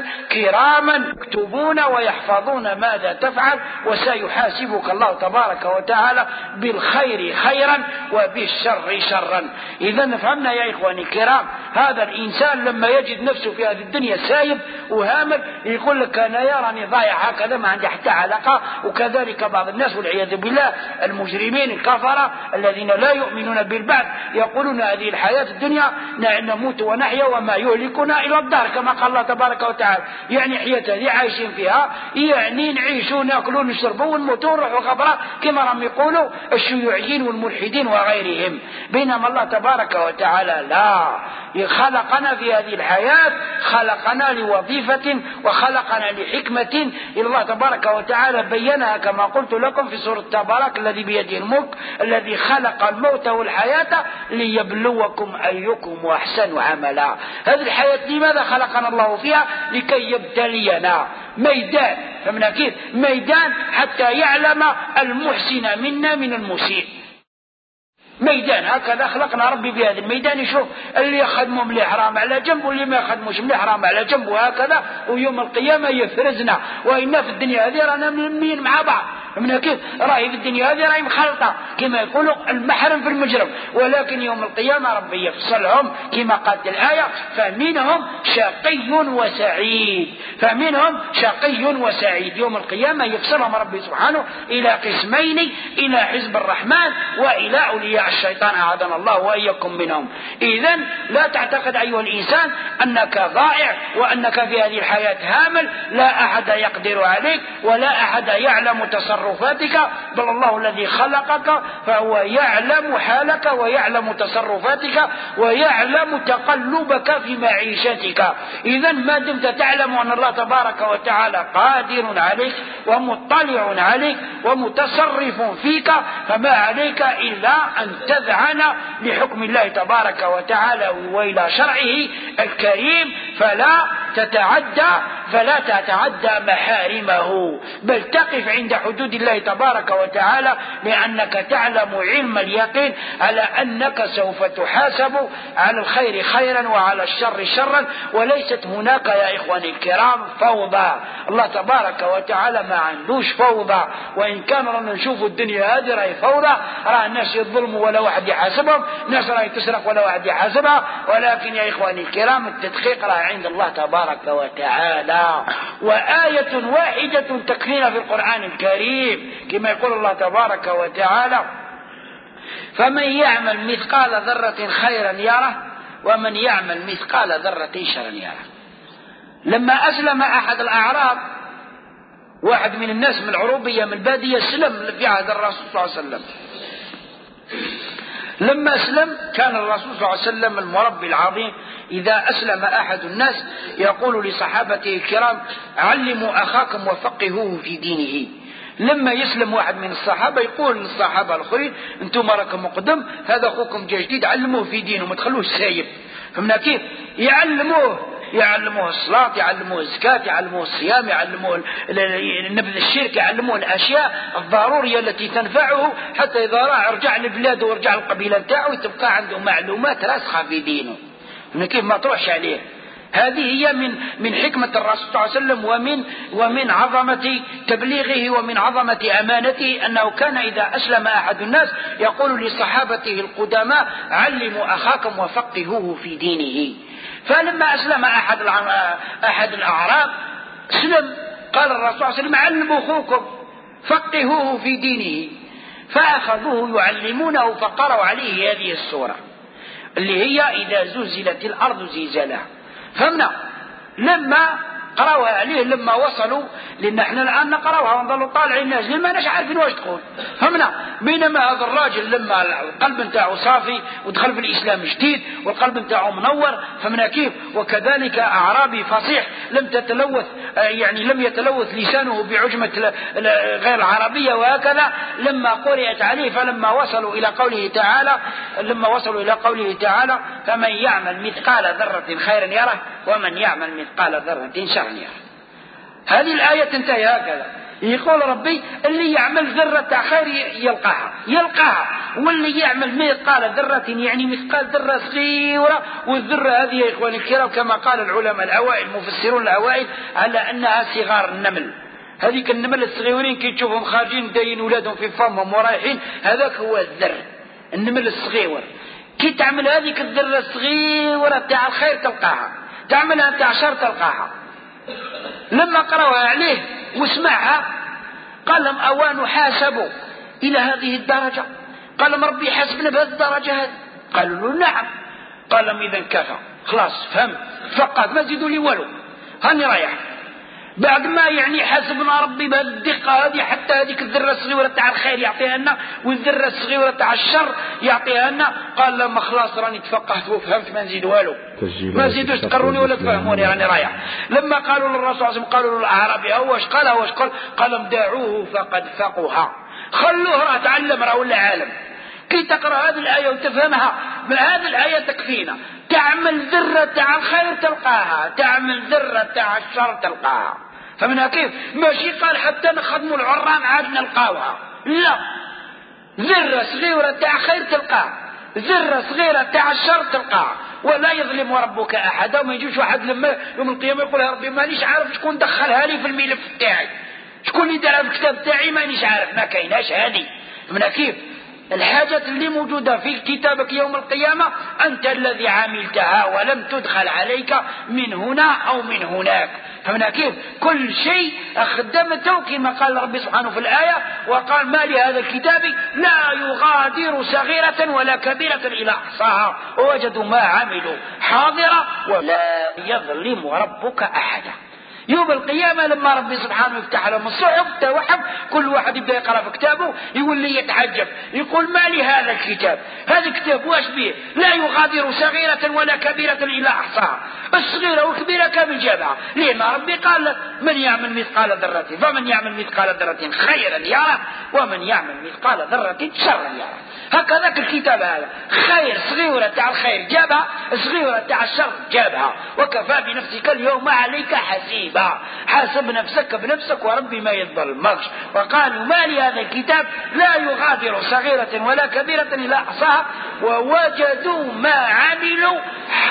كراما يكتبون ويحفظون ماذا تفعل، وسيحاسبك الله تبارك وتعالى بالخير خيرا وبالشر شرا. إذن فهمنا يا إخواني الكرام، هذا الإنسان لما يجد نفسه في هذه الدنيا سايب وهامل يقول لك أنا يراني ضايع هكذا ما عندي حتى علاقة. وكذلك بعض الناس والعياذ بالله المجرمين الكفرة الذين لا يؤمنون بالبعث يقولون هذه الحياة الدنيا نموت ونحيا وما يهلكنا إلا الدهر، كما قال الله تبارك وتعالى. يعني حياة هذه عايشين فيها يعني نعيشوا ناكلوا نشربوا ونموتوا ونروحوا خبرة كما راهم يقولوا الشيوعيين والملحدين وغيرهم. بينما الله تبارك وتعالى لا، خلقنا في هذه الحياة، خلقنا لوظيفة وخلقنا لحكمة الله تبارك وتعالى بينها كما قلت لكم في سورة تبارك الذي بيده الملك الذي خلق الموت والحياة ليبلوكم أيكم أحسن عملا. هذه الحياة لماذا خلقنا الله فيها؟ لكي يبتلينا. ميدان، فمن كيف ميدان حتى يعلم المحسن منا من المسيء. ميدان هكذا خلقنا ربي بهذا الميدان يشوف اللي يخدمه مليح رام على جنب واللي ما يخدموش مليح رام على جنب، وهكذا ويوم القيامة يفرزنا. وإنا في الدنيا هذه رانا ملمين مع بعض. من كيف راهي في الدنيا هذه راهي مخلطة كما يقولوا المحرم في المجرم، ولكن يوم القيامة ربي يفصلهم كما قالت الآية: فمنهم شقي وسعيد. فمنهم شقي وسعيد. يوم القيامة يفصلهم ربي سبحانه إلى قسمين: إلى حزب الرحمن وإلى أولياء الشيطان، أعاذنا الله وإياكم منهم. إذن لا تعتقد أيها الإنسان أنك ضائع وأنك في هذه الحياة هامل، لا أحد يقدر عليك ولا أحد يعلم تصرفاتك، بل الله الذي خلقك فهو يعلم حالك ويعلم تصرفاتك ويعلم تقلبك في معيشتك. إذن ما دمت تعلم أن الله تبارك وتعالى قادر عليك ومطلع عليك ومتصرف فيك، فما عليك إلا أن تذعن لحكم الله تبارك وتعالى وإلى شرعه الكريم، فلا تتعدى محارمه، بل تقف عند حدود الله تبارك وتعالى، لأنك تعلم علم اليقين على أنك سوف تحاسب على الخير خيرا وعلى الشر شرا، وليست هناك يا إخواني الكرام فوضى. الله تبارك وتعالى ما عندوش فوضى، وإن كان رانا نشوف الدنيا هذه راهي فوضى، راه الناس يظلموا ولا واحد يحاسبهم، الناس راهي تسرق ولا واحد يحاسبها، ولكن يا إخواني الكرام التدقيق راه عند الله تبارك وتعالى. وآية واحدة تكفينا في القرآن الكريم كما يقول الله تبارك وتعالى: فمن يعمل مثقال ذرة خيرا يره ومن يعمل مثقال ذرة شرا يره. لما أسلم أحد الأعراب، واحد من الناس من العروبية من البادية، سلم في عهد الرسول صلى الله عليه وسلم. لما أسلم كان الرسول صلى الله عليه وسلم المربي العظيم إذا أسلم أحد الناس يقول لصحابته الكرام: علموا أخاكم وفقهوه في دينه. لما يسلم واحد من الصحابة يقول للصحابة الآخرين: أنتم راكم مقدم، هذا أخوكم جديد، علموه في دينه، ما تخلوش سايب. فهمنا كيف؟ يعلموه الصلاة، يعلموه الزكاة، يعلموه الصيام، يعلموه نبذ الشرك، يعلموه الأشياء الضرورية التي تنفعه، حتى إذا راح رجع لبلاده ورجع القبيلة نتاعو تبقى عنده معلومات راسخة في دينه. كيف ما تروحش عليه. هذه هي من حكمة الرسول صلى الله عليه وسلم ومن عظمة تبليغه ومن عظمة أمانته، أنه كان إذا أسلم أحد الناس يقول لصحابته القدماء: علموا أخاكم وفقهوه في دينه. فلما أسلم أحد الأعراب سلم، قال الرسول صلى الله عليه وسلم: علموا أخوكم فقهوه في دينه. فأخذوه يعلمونه، فقرأوا عليه هذه السورة اللي هي: إذا زلزلت الأرض زلزالها. فهمنا؟ لما قرأوها عليه، لما وصلوا، لأن احنا الآن نقرأوها ونظلوا طالعين نازلين ما نش عارفين واش تقول. فهمنا؟ بينما هذا الراجل لما القلب نتاعو صافي ودخل في الإسلام جديد والقلب نتاعو منور، فهمنا كيف؟ وكذلك أعرابي فصيح لم يتلوث لسانه بعجمة غير العربية، وهكذا لما قرأت عليه، فلما وصلوا إلى قوله تعالى: فمن يعمل مثقال ذرة خيرا يره ومن يعمل مثقال ذرة شرا يره. هذه الآية تنتهي هكذا، يقول ربي: اللي يعمل ذرة خير يلقاها، واللي يعمل مثقال ذرة، يعني مثقال ذرة صغيرة. والذرة هذه يا إخواني الكرام كما قال العلماء الأوائل المفسرون الأوائل على أنها صغار النمل. هذيك النمل الصغيرين كي تشوفهم خارجين داين ولادهم في فمهم ورايحين، هذاك هو الذر، النمل الصغير. كي تعمل هذيك الذرة الصغيرة تاع الخير تلقاها، تعملها تاع شر تلقاها. لما قرأوها عليه وسمعها قال لهم: أوان حاسبوا إلى هذه الدرجة؟ قال لهم: ربي حسبنا بهذه الدرجة هذه. قالوا له: نعم. قال لهم: إذن كفى، خلاص فهم، فقط ما زيدوا لي ولو، هاني رايح. بعد ما حسبنا ربي بهذه الدقة هذه، حتى هذيك الذرة الصغيرة تاع الخير يعطيها لنا والذرة الصغيرة تاع الشر يعطيها لنا. قال لما خلاص راني تفقهت وفهمت، ما نزيد والو، ما زيدوش تقروني ولا تفهموني، راني رايح. لما قالوا للرسول صلى الله عليه وسلم، قالوا للأعرابي: واش قال دعوه فقد فقها، خلوه راه تعلم، راه ولا عالم. كي تقرأ هذه الآية وتفهمها، هذه الآية تكفينا. تعمل ذرة تاع الخير تلقاها، تعمل ذرة تاع الشر تلقاها. فمنها كيف؟ ماشي قال حتى نخدموا العران عاد نلقاوها، لا، ذرة صغيرة تاع خير تلقاها، ذرة صغيرة تاع الشر تلقاها. ولا يظلم ربك أحدا. وما يجيش واحد لما يوم القيامة يقول: يا ربي مانيش عارف شكون دخلها لي في الملف تاعي، شكون اللي دارها في الكتاب تاعي، مانيش عارف، ما كايناش هذه. فمنها كيف؟ الحاجة اللي موجودة في كتابك يوم القيامة أنت الذي عملتها، ولم تدخل عليك من هنا أو من هناك. فمن كيف؟ كل شيء أخدمته كما قال ربي سبحانه في الآية: وقال: ما لهذا الكتاب لا يغادر صغيرة ولا كبيرة إلا أحصاها ووجدوا ما عملوا حاضرا ولا يظلم ربك أحدا. يوم القيامة لما ربي سبحانه يفتح لهم الصحف توحف، كل واحد يبدأ يقرأ في كتابه، يقول لي يتعجب، يقول: ما لهذا الكتاب، هذا الكتاب واش به؟ لا يغادر صغيرة ولا كبيرة إلا أحصاها. الصغيرة والكبيرة كامل جابها. ليه؟ ما ربي قال: من يعمل مثقال ذرة، فمن يعمل مثقال ذرة خيرا يره ومن يعمل مثقال ذرة شرا يره. هكذاك الكتاب هذا خير صغيرة تاع الخير جابها، صغيرة تاع الشر جابها. وكفى بنفسك اليوم عليك حسيبا، حاسب نفسك بنفسك وربي ما يظلمكش. وقالوا ما لهذا الكتاب لا يغادر صغيرة ولا كبيرة إلا أحصاها ووجدوا ما عملوا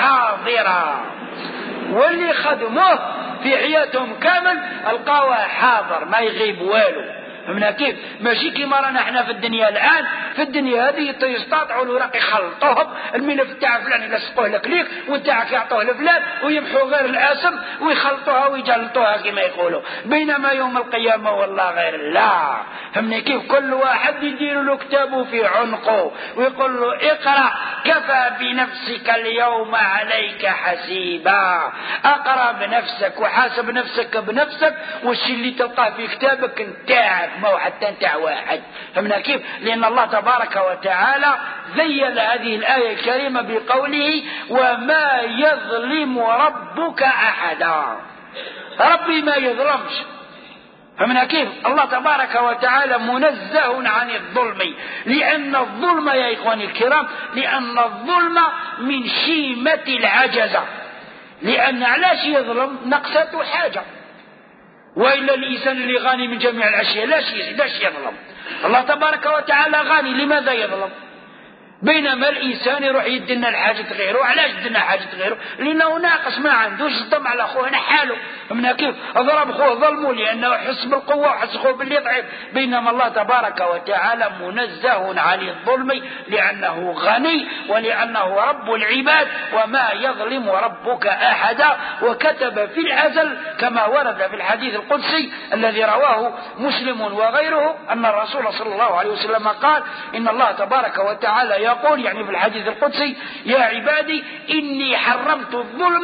حاضرا. واللي خدموه في حياتهم كامل القاوه حاضر ما يغيب والو. فهمنا كيف؟ ماشي كيما رانا احنا في الدنيا الان. في الدنيا هذه يستطيعوا الوراق يخلطوهم، الملف تاع فلان يلصقوه لك ليك وتاعك يعطوه لفلان ويمحوا غير الاسم ويخلطوها ويجلطوها كما يقولوا. بينما يوم القيامه والله غير لا. فهمنا كيف؟ كل واحد يدير له كتابه في عنقه ويقول له اقرا كفى بنفسك اليوم عليك حسيبا. اقرا بنفسك وحاسب نفسك بنفسك، والشيء اللي تلقاه في كتابك نتاعك ما هو حتى نتاع واحد. فهمنا كيف؟ لأن الله تبارك وتعالى ذيل هذه الآية الكريمة بقوله وما يظلم ربك أحدا. ربي ما يظلمش. فهمنا كيف؟ الله تبارك وتعالى منزه عن الظلم، لأن الظلم يا إخواني الكرام، لأن الظلم من شيمة العجزة. لأن علاش يظلم؟ نقصته حاجة، وإلا الإنسان اللي غني من جميع الأشياء لاش يظلم؟ الله تبارك وتعالى غني، لماذا يظلم؟ بينما الإنسان يروح يدنا الحاجة غيره. علاش يدنا حاجة غيره؟ لأنه ناقص ما عندوش، ظلم على أخوه حاله. فمن كيف؟ أضرب أخوه ظلمه لأنه يحس بالقوة وحس أخوه باللي ضعيف. بينما الله تبارك وتعالى منزه عن الظلم لأنه غني ولأنه رب العباد. وما يظلم ربك أحدا. وكتب في الأزل كما ورد في الحديث القدسي الذي رواه مسلم وغيره أن الرسول صلى الله عليه وسلم قال إن الله تبارك وتعالى يقول يعني في الحديث القدسي يا عبادي إني حرمت الظلم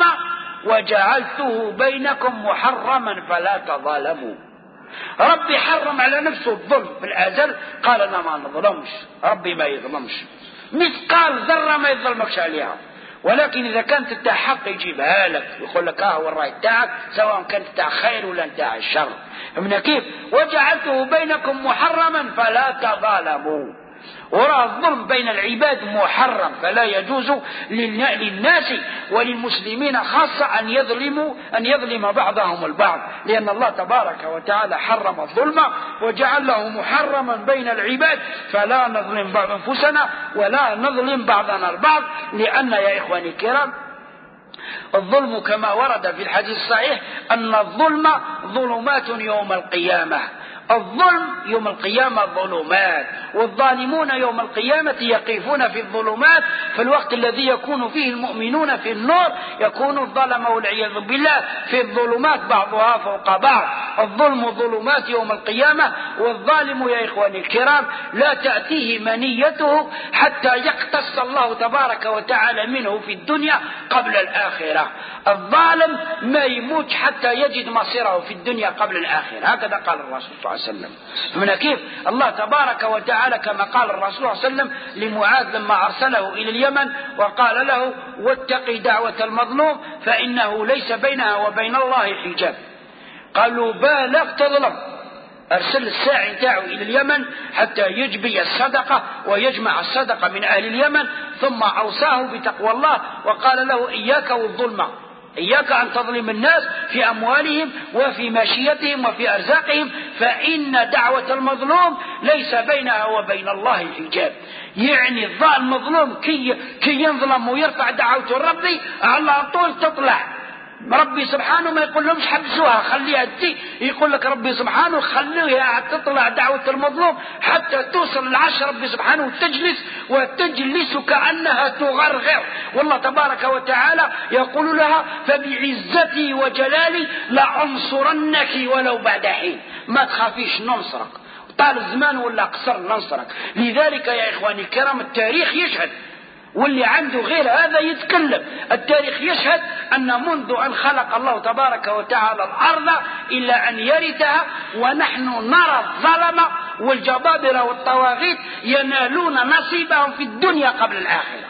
وجعلته بينكم محرما فلا تظالموا. ربي حرم على نفسه الظلم في الأزل، قال أنا ما نظلمش، ربي ما يظلمش مثقال ذرة ما يظلمكش عليها. ولكن إذا كانت تاع حق يجيبها لك يقول لك هو الرأي تاعك سواء كانت تاع خير ولا تاع الشر. من كيف؟ وجعلته بينكم محرما فلا تظالموا. وراه الظلم بين العباد محرم، فلا يجوز للناس وللمسلمين خاصة أن يظلم بعضهم البعض، لأن الله تبارك وتعالى حرم الظلم وجعله محرما بين العباد. فلا نظلم بعض أنفسنا ولا نظلم بعضنا البعض، لأن يا إخواني الكرام الظلم كما ورد في الحديث الصحيح أن الظلم ظلمات يوم القيامة. الظلم يوم القيامة ظلمات، والظالمون يوم القيامة يقفون في الظلمات. في الوقت الذي يكون فيه المؤمنون في النور يكون الظلم والعياذ بالله في الظلمات بعضها فوق بعض. الظلم ظلمات يوم القيامة. والظالم يا إخواني الكرام لا تأتيه منيته حتى يقتص الله تبارك وتعالى منه في الدنيا قبل الآخرة. الظالم ما يموت حتى يجد مصيره في الدنيا قبل الآخرة. هكذا قال الرسول صلى الله عليه وسلم. من كيف؟ الله تبارك وتعالى كما قال الرسول صلى الله عليه وسلم لمعاذ لما أرسله إلى اليمن وقال له واتقي دعوة المظلوم فإنه ليس بينها وبين الله حجاب. قالوا بالغ تظلم. أرسل الساعي تاعه إلى اليمن حتى يجبي الصدقة ويجمع الصدقة من أهل اليمن، ثم أوصاه بتقوى الله وقال له إياك والظلم، إياك أن تظلم الناس في أموالهم وفي ماشيتهم وفي أرزاقهم، فإن دعوة المظلوم ليس بينها وبين الله حجاب. يعني الظالم مظلوم كي ينظلم ويرفع دعوته ربي على طول تطلع. ربي سبحانه ما يقول لهمش حبسوها خليها تي، يقول لك ربي سبحانه خليها تطلع دعوة المظلوم حتى توصل العرش ربي سبحانه وتجلس كأنها تغرغر. والله تبارك وتعالى يقول لها فبعزتي وجلالي لأنصرنك ولو بعد حين. ما تخافيش ننصرك، طال الزمان ولا قصر ننصرك. لذلك يا إخواني الكرام التاريخ يشهد، واللي عنده غير هذا يتكلم. التاريخ يشهد أن منذ أن خلق الله تبارك وتعالى الأرض إلى أن يرثها ونحن نرى الظلم والجبابرة والطواغيت ينالون نصيبهم في الدنيا قبل الآخرة.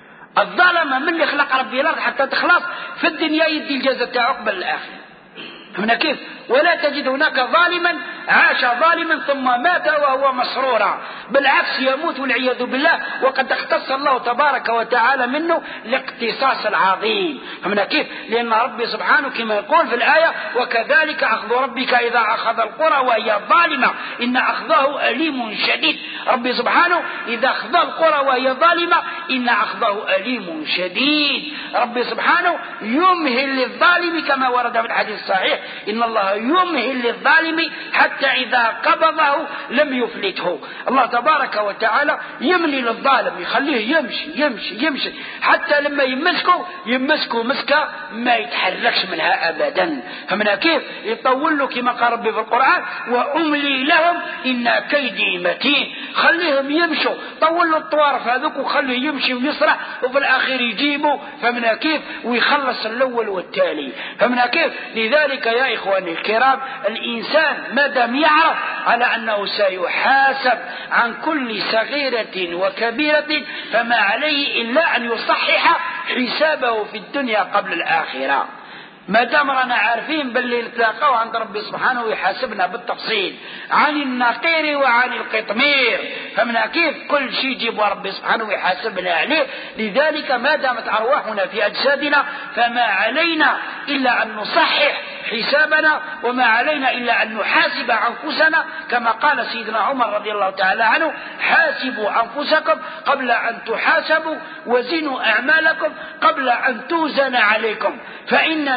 الظلم من اللي خلق ربي الأرض حتى تخلص في الدنيا يدي الجزاء تاعه قبل الآخرة. هنا كيف؟ ولا تجد هناك ظالما عاش ظالما ثم مات وهو مسرورا، بالعكس يموت والعياذ بالله، وقد اختص الله تبارك وتعالى منه الاقتصاص العظيم. فمن كيف؟ لأن ربي سبحانه كما يقول في الآية: وكذلك أخذ ربك إذا أخذ القرى وهي ظالمة إن أخذه أليم شديد. ربي سبحانه إذا أخذ القرى وهي ظالمة إن أخذه أليم شديد. ربي سبحانه يمهل للظالم كما ورد في الحديث الصحيح: إن الله يمهل للظالم حتى إذا قبضه لم يفلته. الله تبارك وتعالى يملي للظالم، يخليه يمشي حتى لما يمسكه مسكة ما يتحركش منها أبدا. فمن كيف؟ يطول له كما قال ربي في القرآن: وأملي لهم إن كيدي متين. خليهم يمشوا، طول له الطوارف هذوك وخليه يمشي ويسرع، وفي الآخر يجيبه. فمن كيف؟ ويخلص الأول والتالي. فمن كيف؟ لذلك يا إخواني الكرام، الإنسان ما دام يعرف على أنه سيحاسب عن كل صغيرة وكبيرة فما عليه إلا أن يصحح حسابه في الدنيا قبل الآخرة. ما دام رانا عارفين باللي نتلاقاو عند ربي سبحانه ويحاسبنا بالتفصيل عن النقير وعن القطمير. فمن كيف؟ كل شيء يجيب ربي سبحانه ويحاسبنا عليه. لذلك ما دامت أرواحنا في أجسادنا فما علينا إلا أن نصحح حسابنا، وما علينا إلا أن نحاسب أنفسنا كما قال سيدنا عمر رضي الله تعالى عنه: حاسبوا أنفسكم قبل أن تحاسبوا، وزنوا أعمالكم قبل أن توزن عليكم، فإن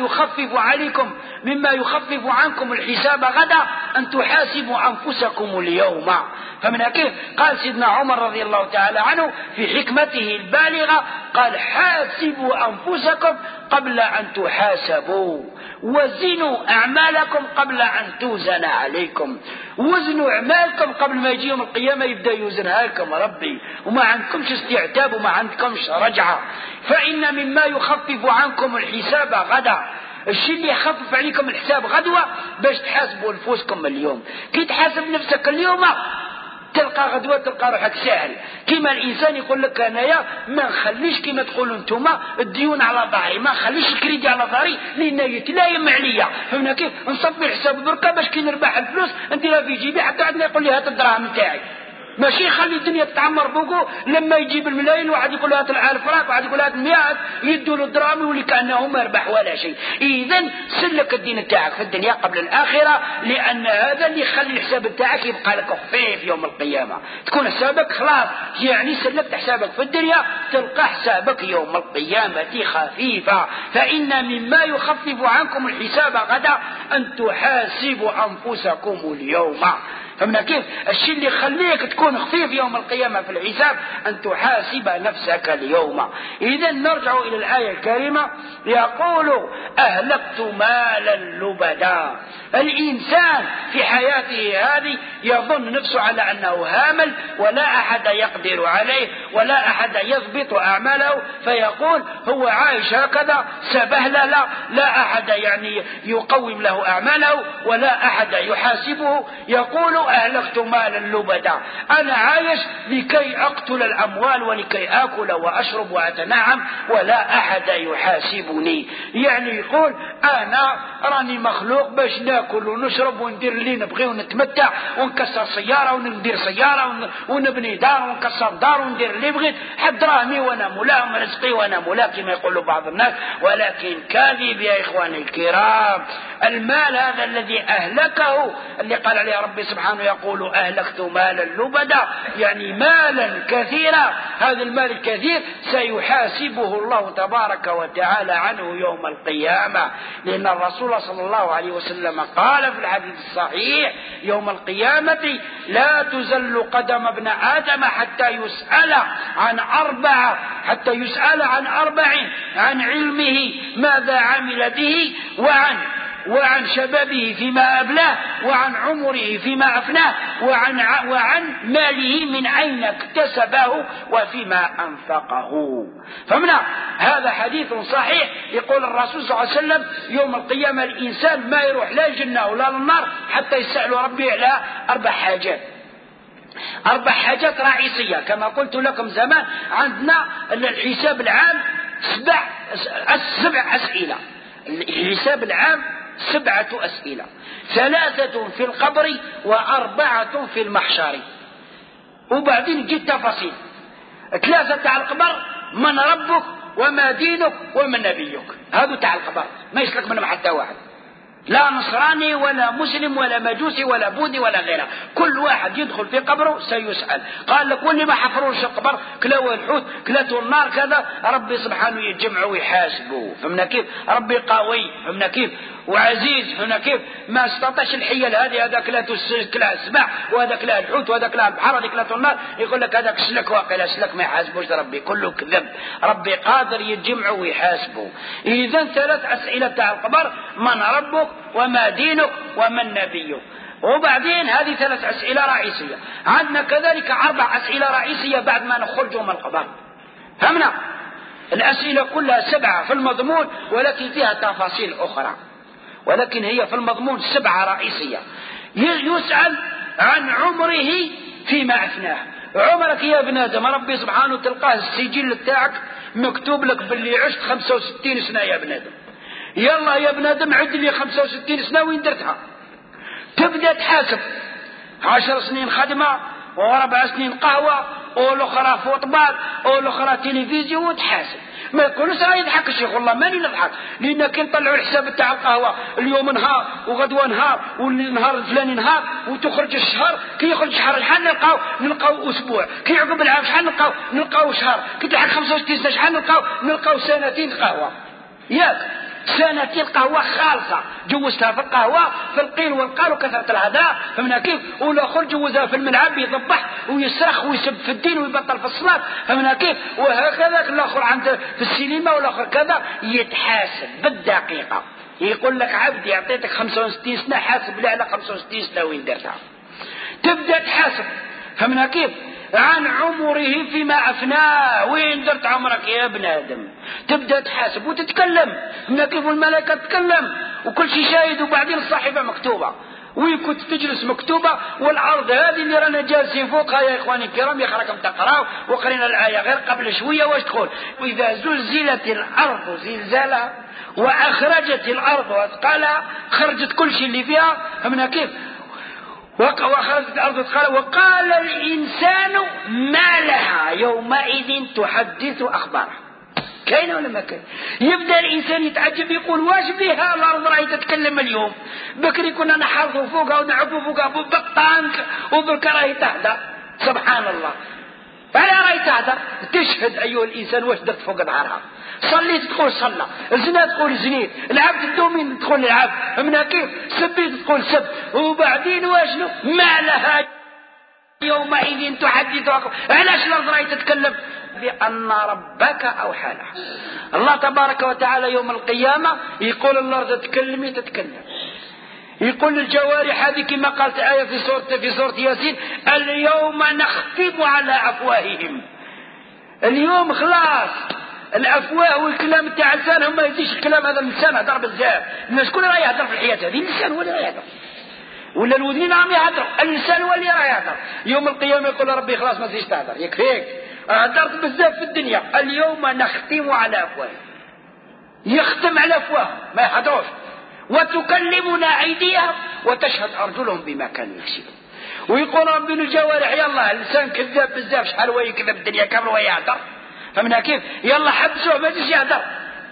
مما يخفف عنكم الحساب غدا أن تحاسبوا أنفسكم اليوم. فمن كيف؟ قال سيدنا عمر رضي الله تعالى عنه في حكمته البالغة، قال: حاسبوا أنفسكم قبل أن تحاسبوا، وزنوا أعمالكم قبل أن توزن عليكم. وزنوا أعمالكم قبل ما يجي يوم القيامة يبدأ يوزنها لكم ربي، وما عندكمش استعتاب وما عندكمش رجعة. فإن مما يخفف عنكم الحساب غدا، الشيء اللي يخفف عليكم الحساب غدوة باش تحاسبوا نفوسكم اليوم. كي تحاسب نفسك اليوم تلقى غدوة تلقى روحك سهل. كما الإنسان يقول لك أنايا ما نخليش كما تقولوا انتوما الديون على ظهري، ما نخليش الكريدي على ظهري لأنه يتلايم عليا. فهمنا كيف؟ نصفي الحساب بركة باش كي نربح الفلوس نديرها في جيبي حتى عندنا يقول لي هات الدراهم نتاعي. ماشي يخلي الدنيا تتعمر بوكو، لما يجيب الملايين واحد يقول هات 1000 فرنك واحد يقول هات 100 يدوا له الدراهم يولي كأنه ما يربح ولا شيء. إذن سلك الدين تاعك في الدنيا قبل الآخرة، لأن هذا اللي يخلي الحساب تاعك يبقى لك خفيف يوم القيامة. تكون حسابك خلاص، يعني سلكت حسابك في الدنيا تلقى حسابك يوم القيامة خفيفة. فإن مما يخفف عنكم الحساب غدا أن تحاسبوا أنفسكم اليوم. فمن كيف؟ الشيء اللي يخليك تكون خفيف يوم القيامة في الحساب أن تحاسب نفسك اليوم. إذا نرجع إلى الآية الكريمة: يقول: أهلكت مالا لبدا. الإنسان في حياته هذه يظن نفسه على أنه هامل ولا أحد يقدر عليه ولا أحد يضبط أعماله، فيقول هو عايش هكذا سبهلله، لا أحد يعني يقوم له أعماله ولا أحد يحاسبه. يقول: أهلكت مالا لبدا، أنا عايش لكي أقتل الأموال ولكي آكل وأشرب وأتنعم ولا أحد يحاسبني. يعني يقول أنا راني مخلوق باش ناكل ونشرب وندير اللي نبغي ونتمتع ونكسر سيارة وندير سيارة ونبني دار ونكسر دار وندير اللي بغيت، حد دراهمي وأنا ملاهم رزقي وأنا ملا كما يقول بعض الناس. ولكن كاذب يا إخواني الكرام. المال هذا الذي أهلكه اللي قال عليه ربي سبحانه يقول: أهلكت مالا لبدا، يعني مالا كثيرا. هذا المال الكثير سيحاسبه الله تبارك وتعالى عنه يوم القيامة، لأن الرسول صلى الله عليه وسلم قال في الحديث الصحيح: يوم القيامة لا تزل قدم ابن آدم حتى يسأل عن أربع: عن علمه ماذا عمل به، وعن شبابه فيما أبلاه، وعن عمره فيما أفناه، وعن ماله من أين اكتسبه وفيما أنفقه. فمنا هذا حديث صحيح. يقول الرسول صلى الله عليه وسلم: يوم القيامة الإنسان ما يروح لا الجنة ولا للنار حتى يسأل ربي على 4 حاجات رئيسية. كما قلت لكم زمان عندنا الحساب العام 7 أسئلة. الحساب العام 7 أسئلة، 3 في القبر و4 في المحشر. وبعدين جيت تفاصيل. 3 تاع القبر: من ربك وما دينك ومن نبيك. هذا تاع القبر ما يسلك منهم حتى واحد، لا نصراني ولا مسلم ولا مجوسي ولا بوذي ولا غيره. كل واحد يدخل في قبره سيسأل. قال لك واللي ما حفروش القبر كلاو الحوت كلاتوا النار كذا، ربي سبحانه يجمعه ويحاسبه. فهمنا كيف؟ ربي قوي، فهمنا كيف؟ وعزيز، فهمنا كيف؟ ما استطاعش الحيل هذه، هذا كلاتو كلا السبع وهذا كلا الحوت وهذا كلا البحر وهذا كلاتوا النار. يقول لك هذاك سلك واقيلا سلك ما يحاسبوش ربي، كله كذب. ربي قادر يجمعه ويحاسبه. إذا 3 أسئلة تاع القبر: من ربك وما دينك ومن نبيك. وبعدين هذه 3 أسئلة رئيسية. عندنا كذلك 4 أسئلة رئيسية بعد ما نخرج من القبر. فهمنا؟ الأسئلة كلها 7 في المضمون، ولكن فيها تفاصيل أخرى، ولكن هي في المضمون 7 رئيسية. يسأل عن عمره فيما أفناه. عمرك يا ابن آدم، ربي سبحانه تلقاه السجل بتاعك مكتوب لك باللي عشت 65 سنة يا ابن آدم. يلا يا ابن آدم عد لي 65 سنة وين درتها. تبدأ تحاسب 10 سنين خدمة و4 سنين قهوة والأخرى فوتبال والأخرى تلفزيون، وتحاسب. ما يقولوش راه يضحك الشيخ، والله ماني نضحك، لأن كي نطلعوا الحساب تاع القهوة اليوم نهار وغدوة نهار والنهار الفلاني نهار وتخرج الشهر، كي يخرج شهر شحال نلقاو أسبوع، كي يعقب العام شحال نلقاو شهر، كي تلحق 65 سنة شحال نلقاو 2 سنين قهوة. ياك 2 سنين قهوة خالصة جوزتها في القهوة في القيل والقال وكثرة الهداء. فهمنا كيف؟ والآخر جوزها في الملعب يضبح ويصرخ ويسب في الدين ويبطل في الصلاة. فهمنا كيف؟ وهكذا الآخر عند في السينما والآخر كذا يتحاسب بالدقيقة. يقول لك عبدي أعطيتك 65 سنة حاسب لي على 65 سنة وين درتها. تبدأ تحاسب. فهمنا كيف؟ عن عمره فيما أفناه، وين درت عمرك يا ابن آدم. تبدأ تحاسب وتتكلم. فهمنا كيف؟ والملائكة تتكلم وكل شيء شاهد، وبعدين الصحيفة مكتوبة وين كنت تجلس مكتوبة، والأرض هذه اللي رانا جالسين فوقها يا إخواني الكرام يخرجكم تقراوا وقرينا الآية غير قبل شوية واش تقول: وإذا زلزلت الأرض زلزالها وأخرجت الأرض أثقالها، خرجت كل شيء اللي فيها. فهمنا كيف؟ وخرجت الأرض أثقالها وقال الإنسان ما لها يومئذ تحدث أخبارها. كاين ولا ما كاين؟ يبدأ الإنسان يتعجب يقول: واش بها الأرض راهي تتكلم اليوم؟ بكري كنا نحرثوا فوقها ونعبوا فوقها بالطانك، وبرك راهي تهدر. سبحان الله، فلا راهي تهدر. تشهد أيها الإنسان واش درت فوق ظهرها. صليت تقول صلى، زنيت تقول زنيت، لعبت الدومين تقول لعب. فهمنا كيف؟ سبيت تقول سب. وبعدين واشنو؟ ما لها يومئذ تحدث أخبارها. علاش الأرض راهي تتكلم؟ بأن ربك أوحى لها. الله تبارك وتعالى يوم القيامة يقول الأرض تتكلم. يقول للجوارح هذه كما قالت آية في سورة ياسين: اليوم نختم على أفواههم. اليوم خلاص الأفواه والكلام تاع لسانهم ما يجيش الكلام هذا. اللسان هدر بزاف، الناس كل راه يهدر في الحياة هذه. اللسان هو اللي راه يهدر، ولا الودنين عم يهدروا، اللسان هو اللي راه يهدر. يوم القيامة يقول ربي خلاص ما تزيدش تهدر، يكفيك هدرت بزاف في الدنيا. اليوم نختم على أفواههم، يختم على أفواههم ما يهدروش. وتكلمنا أيديهم وتشهد أرجلهم بما كانوا يكسبون. ويقول ربي للجوارح: يلا اللسان كذاب بزاف، شحال هو يكذب الدنيا كامل ويهدر. فمنها كيف؟ يلا حبسوه ما تجيش يهدر،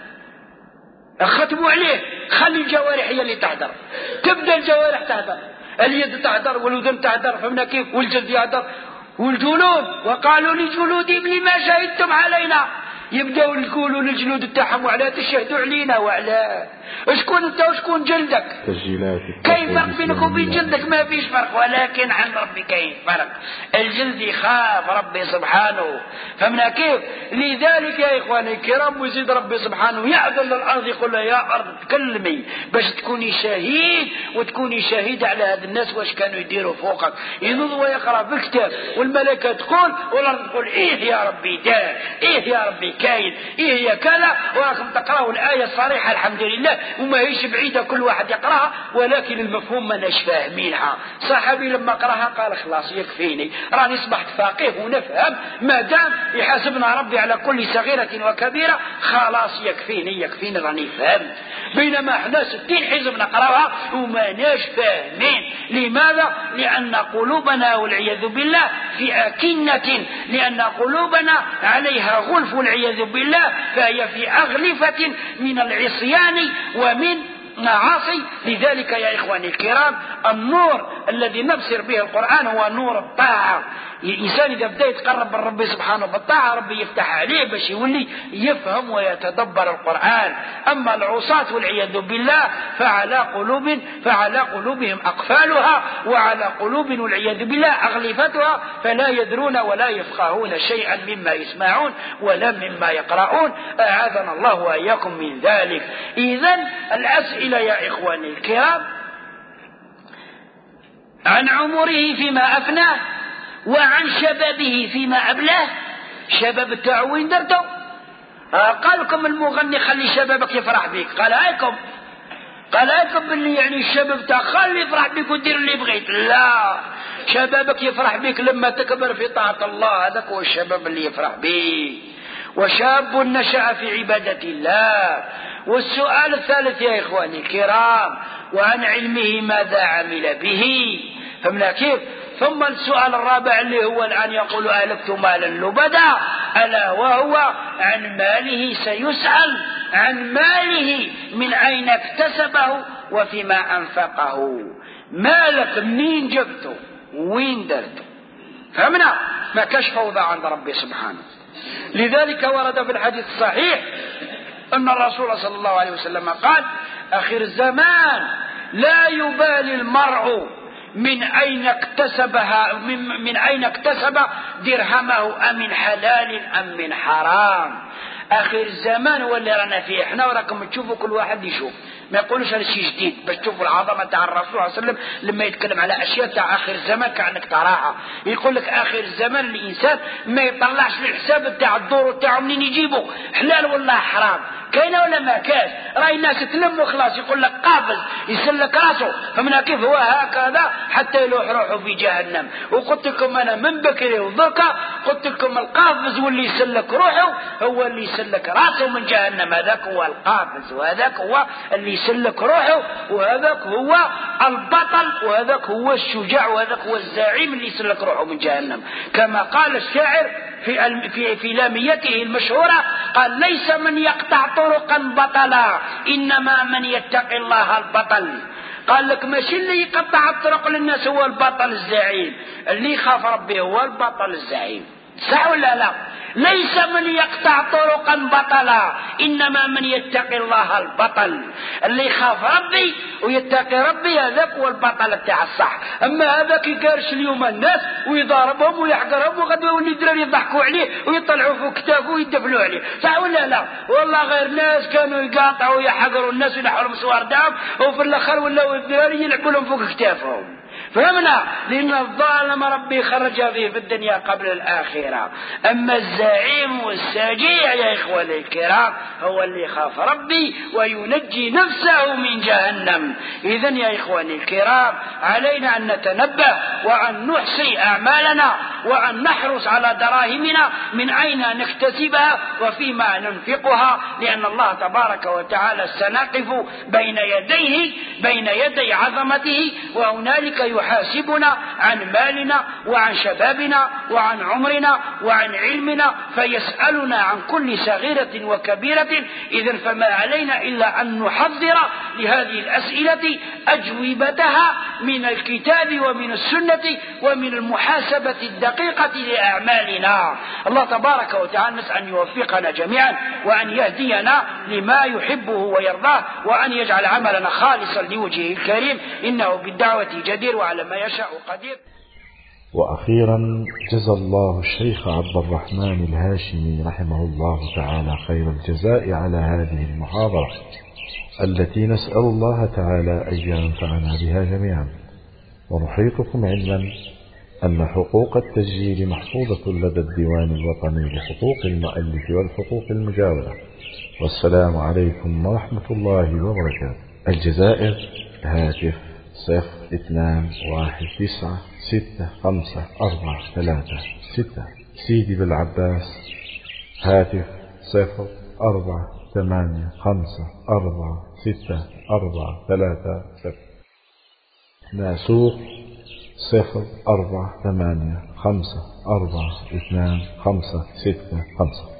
ختموا عليه، خلي الجوارح هي اللي تهدر. تبدا الجوارح تهدر، اليد تهدر والأذن تهدر. فمنها كيف؟ والجلد يهدر والجلود. وقالوا لجلودهم لما شهدتم علينا. يبداوا يقولوا للجلود تاعهم: وعلى تشهدوا علينا وعلى شكون انت وشكون جلدك؟ كاين فرق بينك وبين جلدك؟ ما فيش فرق، ولكن عند ربي كاين فرق. الجلد يخاف ربي سبحانه. فمنا كيف؟ لذلك يا إخواني الكرام ويزيد ربي سبحانه يأذن للأرض يقول لها: يا أرض تكلمي باش تكوني شهيد وتكوني شهيد على هاد الناس واش كانوا يديروا فوقك. ينوض ويقرأ في الكتاب والملائكة تقول والأرض تقول: إيه يا ربي دار، إيه يا ربي كاين، إيه يا كذا. وراكم تقرأوا الآية صريحة الحمد لله، وما هيش بعيدة كل واحد يقرأها، ولكن المفهوم ما ناش فاهمينها. صحابي لما قرأها قال: خلاص يكفيني، راني صبحت فقيه ونفهم، ما دام يحاسبنا ربي على كل صغيرة وكبيرة خلاص يكفيني راني فهم. بينما احنا 60 حزب نقراها وما ناش فاهمين. لماذا؟ لأن قلوبنا والعياذ بالله في أكنة، لأن قلوبنا عليها غلف والعياذ بالله، فهي في أغلفة من العصيان ومن معاصي. لذلك يا إخواني الكرام النور الذي نبصر به القرآن هو نور الطاعة. الإنسان إذا بدأ يتقرب من ربي سبحانه بالطاعة ربي يفتح عليه باش يولي يفهم ويتدبر القرآن. أما العصاة والعياذ بالله فعلى قلوبهم أقفالها، وعلى قلوب والعياذ بالله أغلفتها، فلا يدرون ولا يفقهون شيئا مما يسمعون ولا مما يقرؤون. أعاذنا الله وإياكم من ذلك. إذن الأسئلة يا إخواني الكرام عن عمره فيما أفناه وعن شبابه فيما أبلاه. شباب تاعو وين درتو؟ قال لكم المغني خلي شبابك يفرح بك، قال لكم باللي يعني الشباب تاع خلي يفرح بك ودير اللي بغيت. لا، شبابك يفرح بك لما تكبر في طاعة الله، هذاك هو الشباب اللي يفرح بك. وشاب نشأ في عبادة الله. والسؤال الثالث يا إخواني الكرام وعن علمه ماذا عمل به. فهمنا كيف؟ ثم السؤال الرابع اللي هو الآن يقول أهلكت مالا لبدا، ألا وهو عن ماله. سيسأل عن ماله من أين اكتسبه وفيما أنفقه. مالك منين جبته وين درته؟ فهمنا؟ ما كاش فوضى عند ربي سبحانه. لذلك ورد في الحديث الصحيح أن الرسول صلى الله عليه وسلم قال آخر الزمان لا يبالي المرء من أين اكتسب درهمه أم من حلال أم من حرام. آخر الزمان هو اللي رانا فيه احنا، وراكم تشوفوا كل واحد يشوف، ما يقولوش هذا شيء جديد باش تشوفوا العظمه تاع الرسول صلى الله عليه وسلم لما يتكلم على اشياء تاع اخر الزمان كانك تراها. يقول لك اخر الزمان الانسان ما يطلعش الحساب تاع الدور تاعو منين يجيبه، حلال ولا حرام، كاينه ولا ما كاش. راي الناس تلم وخلاص، يقول لك قابض يسلك راسه. فمن كيف هو هكذا حتى يلوح روحه في جهنم. وقلت لكم انا من بكري وذكا قلت لكم القابض واللي يسلك روحه هو اللي يسلك راسه من جهنم، هذاك هو القابض، وهذاك هو اللي يسلك روحه، وهذاك هو البطل، وهذاك هو الشجاع، وهذاك هو الزعيم اللي يسلك روحه من جهنم. كما قال الشاعر في لاميته المشهورة قال ليس من يقطع طرقا بطلا إنما من يتقي الله البطل. قال لك ماشي اللي يقطع الطرق للناس هو البطل الزعيم، اللي يخاف ربي هو البطل الزعيم. صح ولا لا؟ ليس من يقطع طرقا بطلا إنما من يتقي الله البطل. اللي يخاف ربي ويتقي ربي هذاك هو البطل تاع الصح. أما هذاك يقارش اليوم الناس ويضاربهم ويحقرهم وغدا يولي الدراري يضحكوا عليه ويطلعوا فوق كتافه ويدفلوا عليه. صح ولا لا؟ والله غير ناس كانوا يقاطعوا ويحقروا الناس وينحوا لهم صواردهم، وفي الآخر ولاو الدراري يلعبوا لهم فوق كتافهم. فهمنا؟ لأن الظالم ربي خرج فيه في الدنيا قبل الآخرة. أما الزعيم والسجيع يا إخواني الكرام هو اللي خاف ربي وينجي نفسه من جهنم. إذن يا إخواني الكرام علينا أن نتنبه وأن نحصي أعمالنا وأن نحرص على دراهمنا من أين نكتسبها وفيما ننفقها، لأن الله تبارك وتعالى سنقف بين يدي عظمته، وهنالك يحاسبنا عن مالنا وعن شبابنا وعن عمرنا وعن علمنا، فيسألنا عن كل صغيرة وكبيرة. إذن فما علينا إلا أن نحضر لهذه الأسئلة أجوبتها من الكتاب ومن السنة ومن المحاسبة الدقيقة لأعمالنا. الله تبارك وتعالى نسأل أن يوفقنا جميعا وأن يهدينا لما يحبه ويرضاه، وأن يجعل عملنا خالصا لوجهه الكريم، إنه بالدعوة جدير وعلى ما يشاء قدير. وأخيرا جزى الله الشيخ عبد الرحمن الهاشمي رحمه الله تعالى خير الجزاء على هذه المحاضرة التي نسأل الله تعالى أن ينفعنا بها جميعا. ونحيطكم علما أن حقوق التسجيل محفوظة لدى الديوان الوطني لحقوق المؤلف والحقوق المجاورة. والسلام عليكم ورحمة الله وبركاته. الجزائر هاتف 0219654336. سيدي بالعباس هاتف 04 8 5 4 6 4 3 0. ناسوق 0 4 8 5 4 2 5 6 5.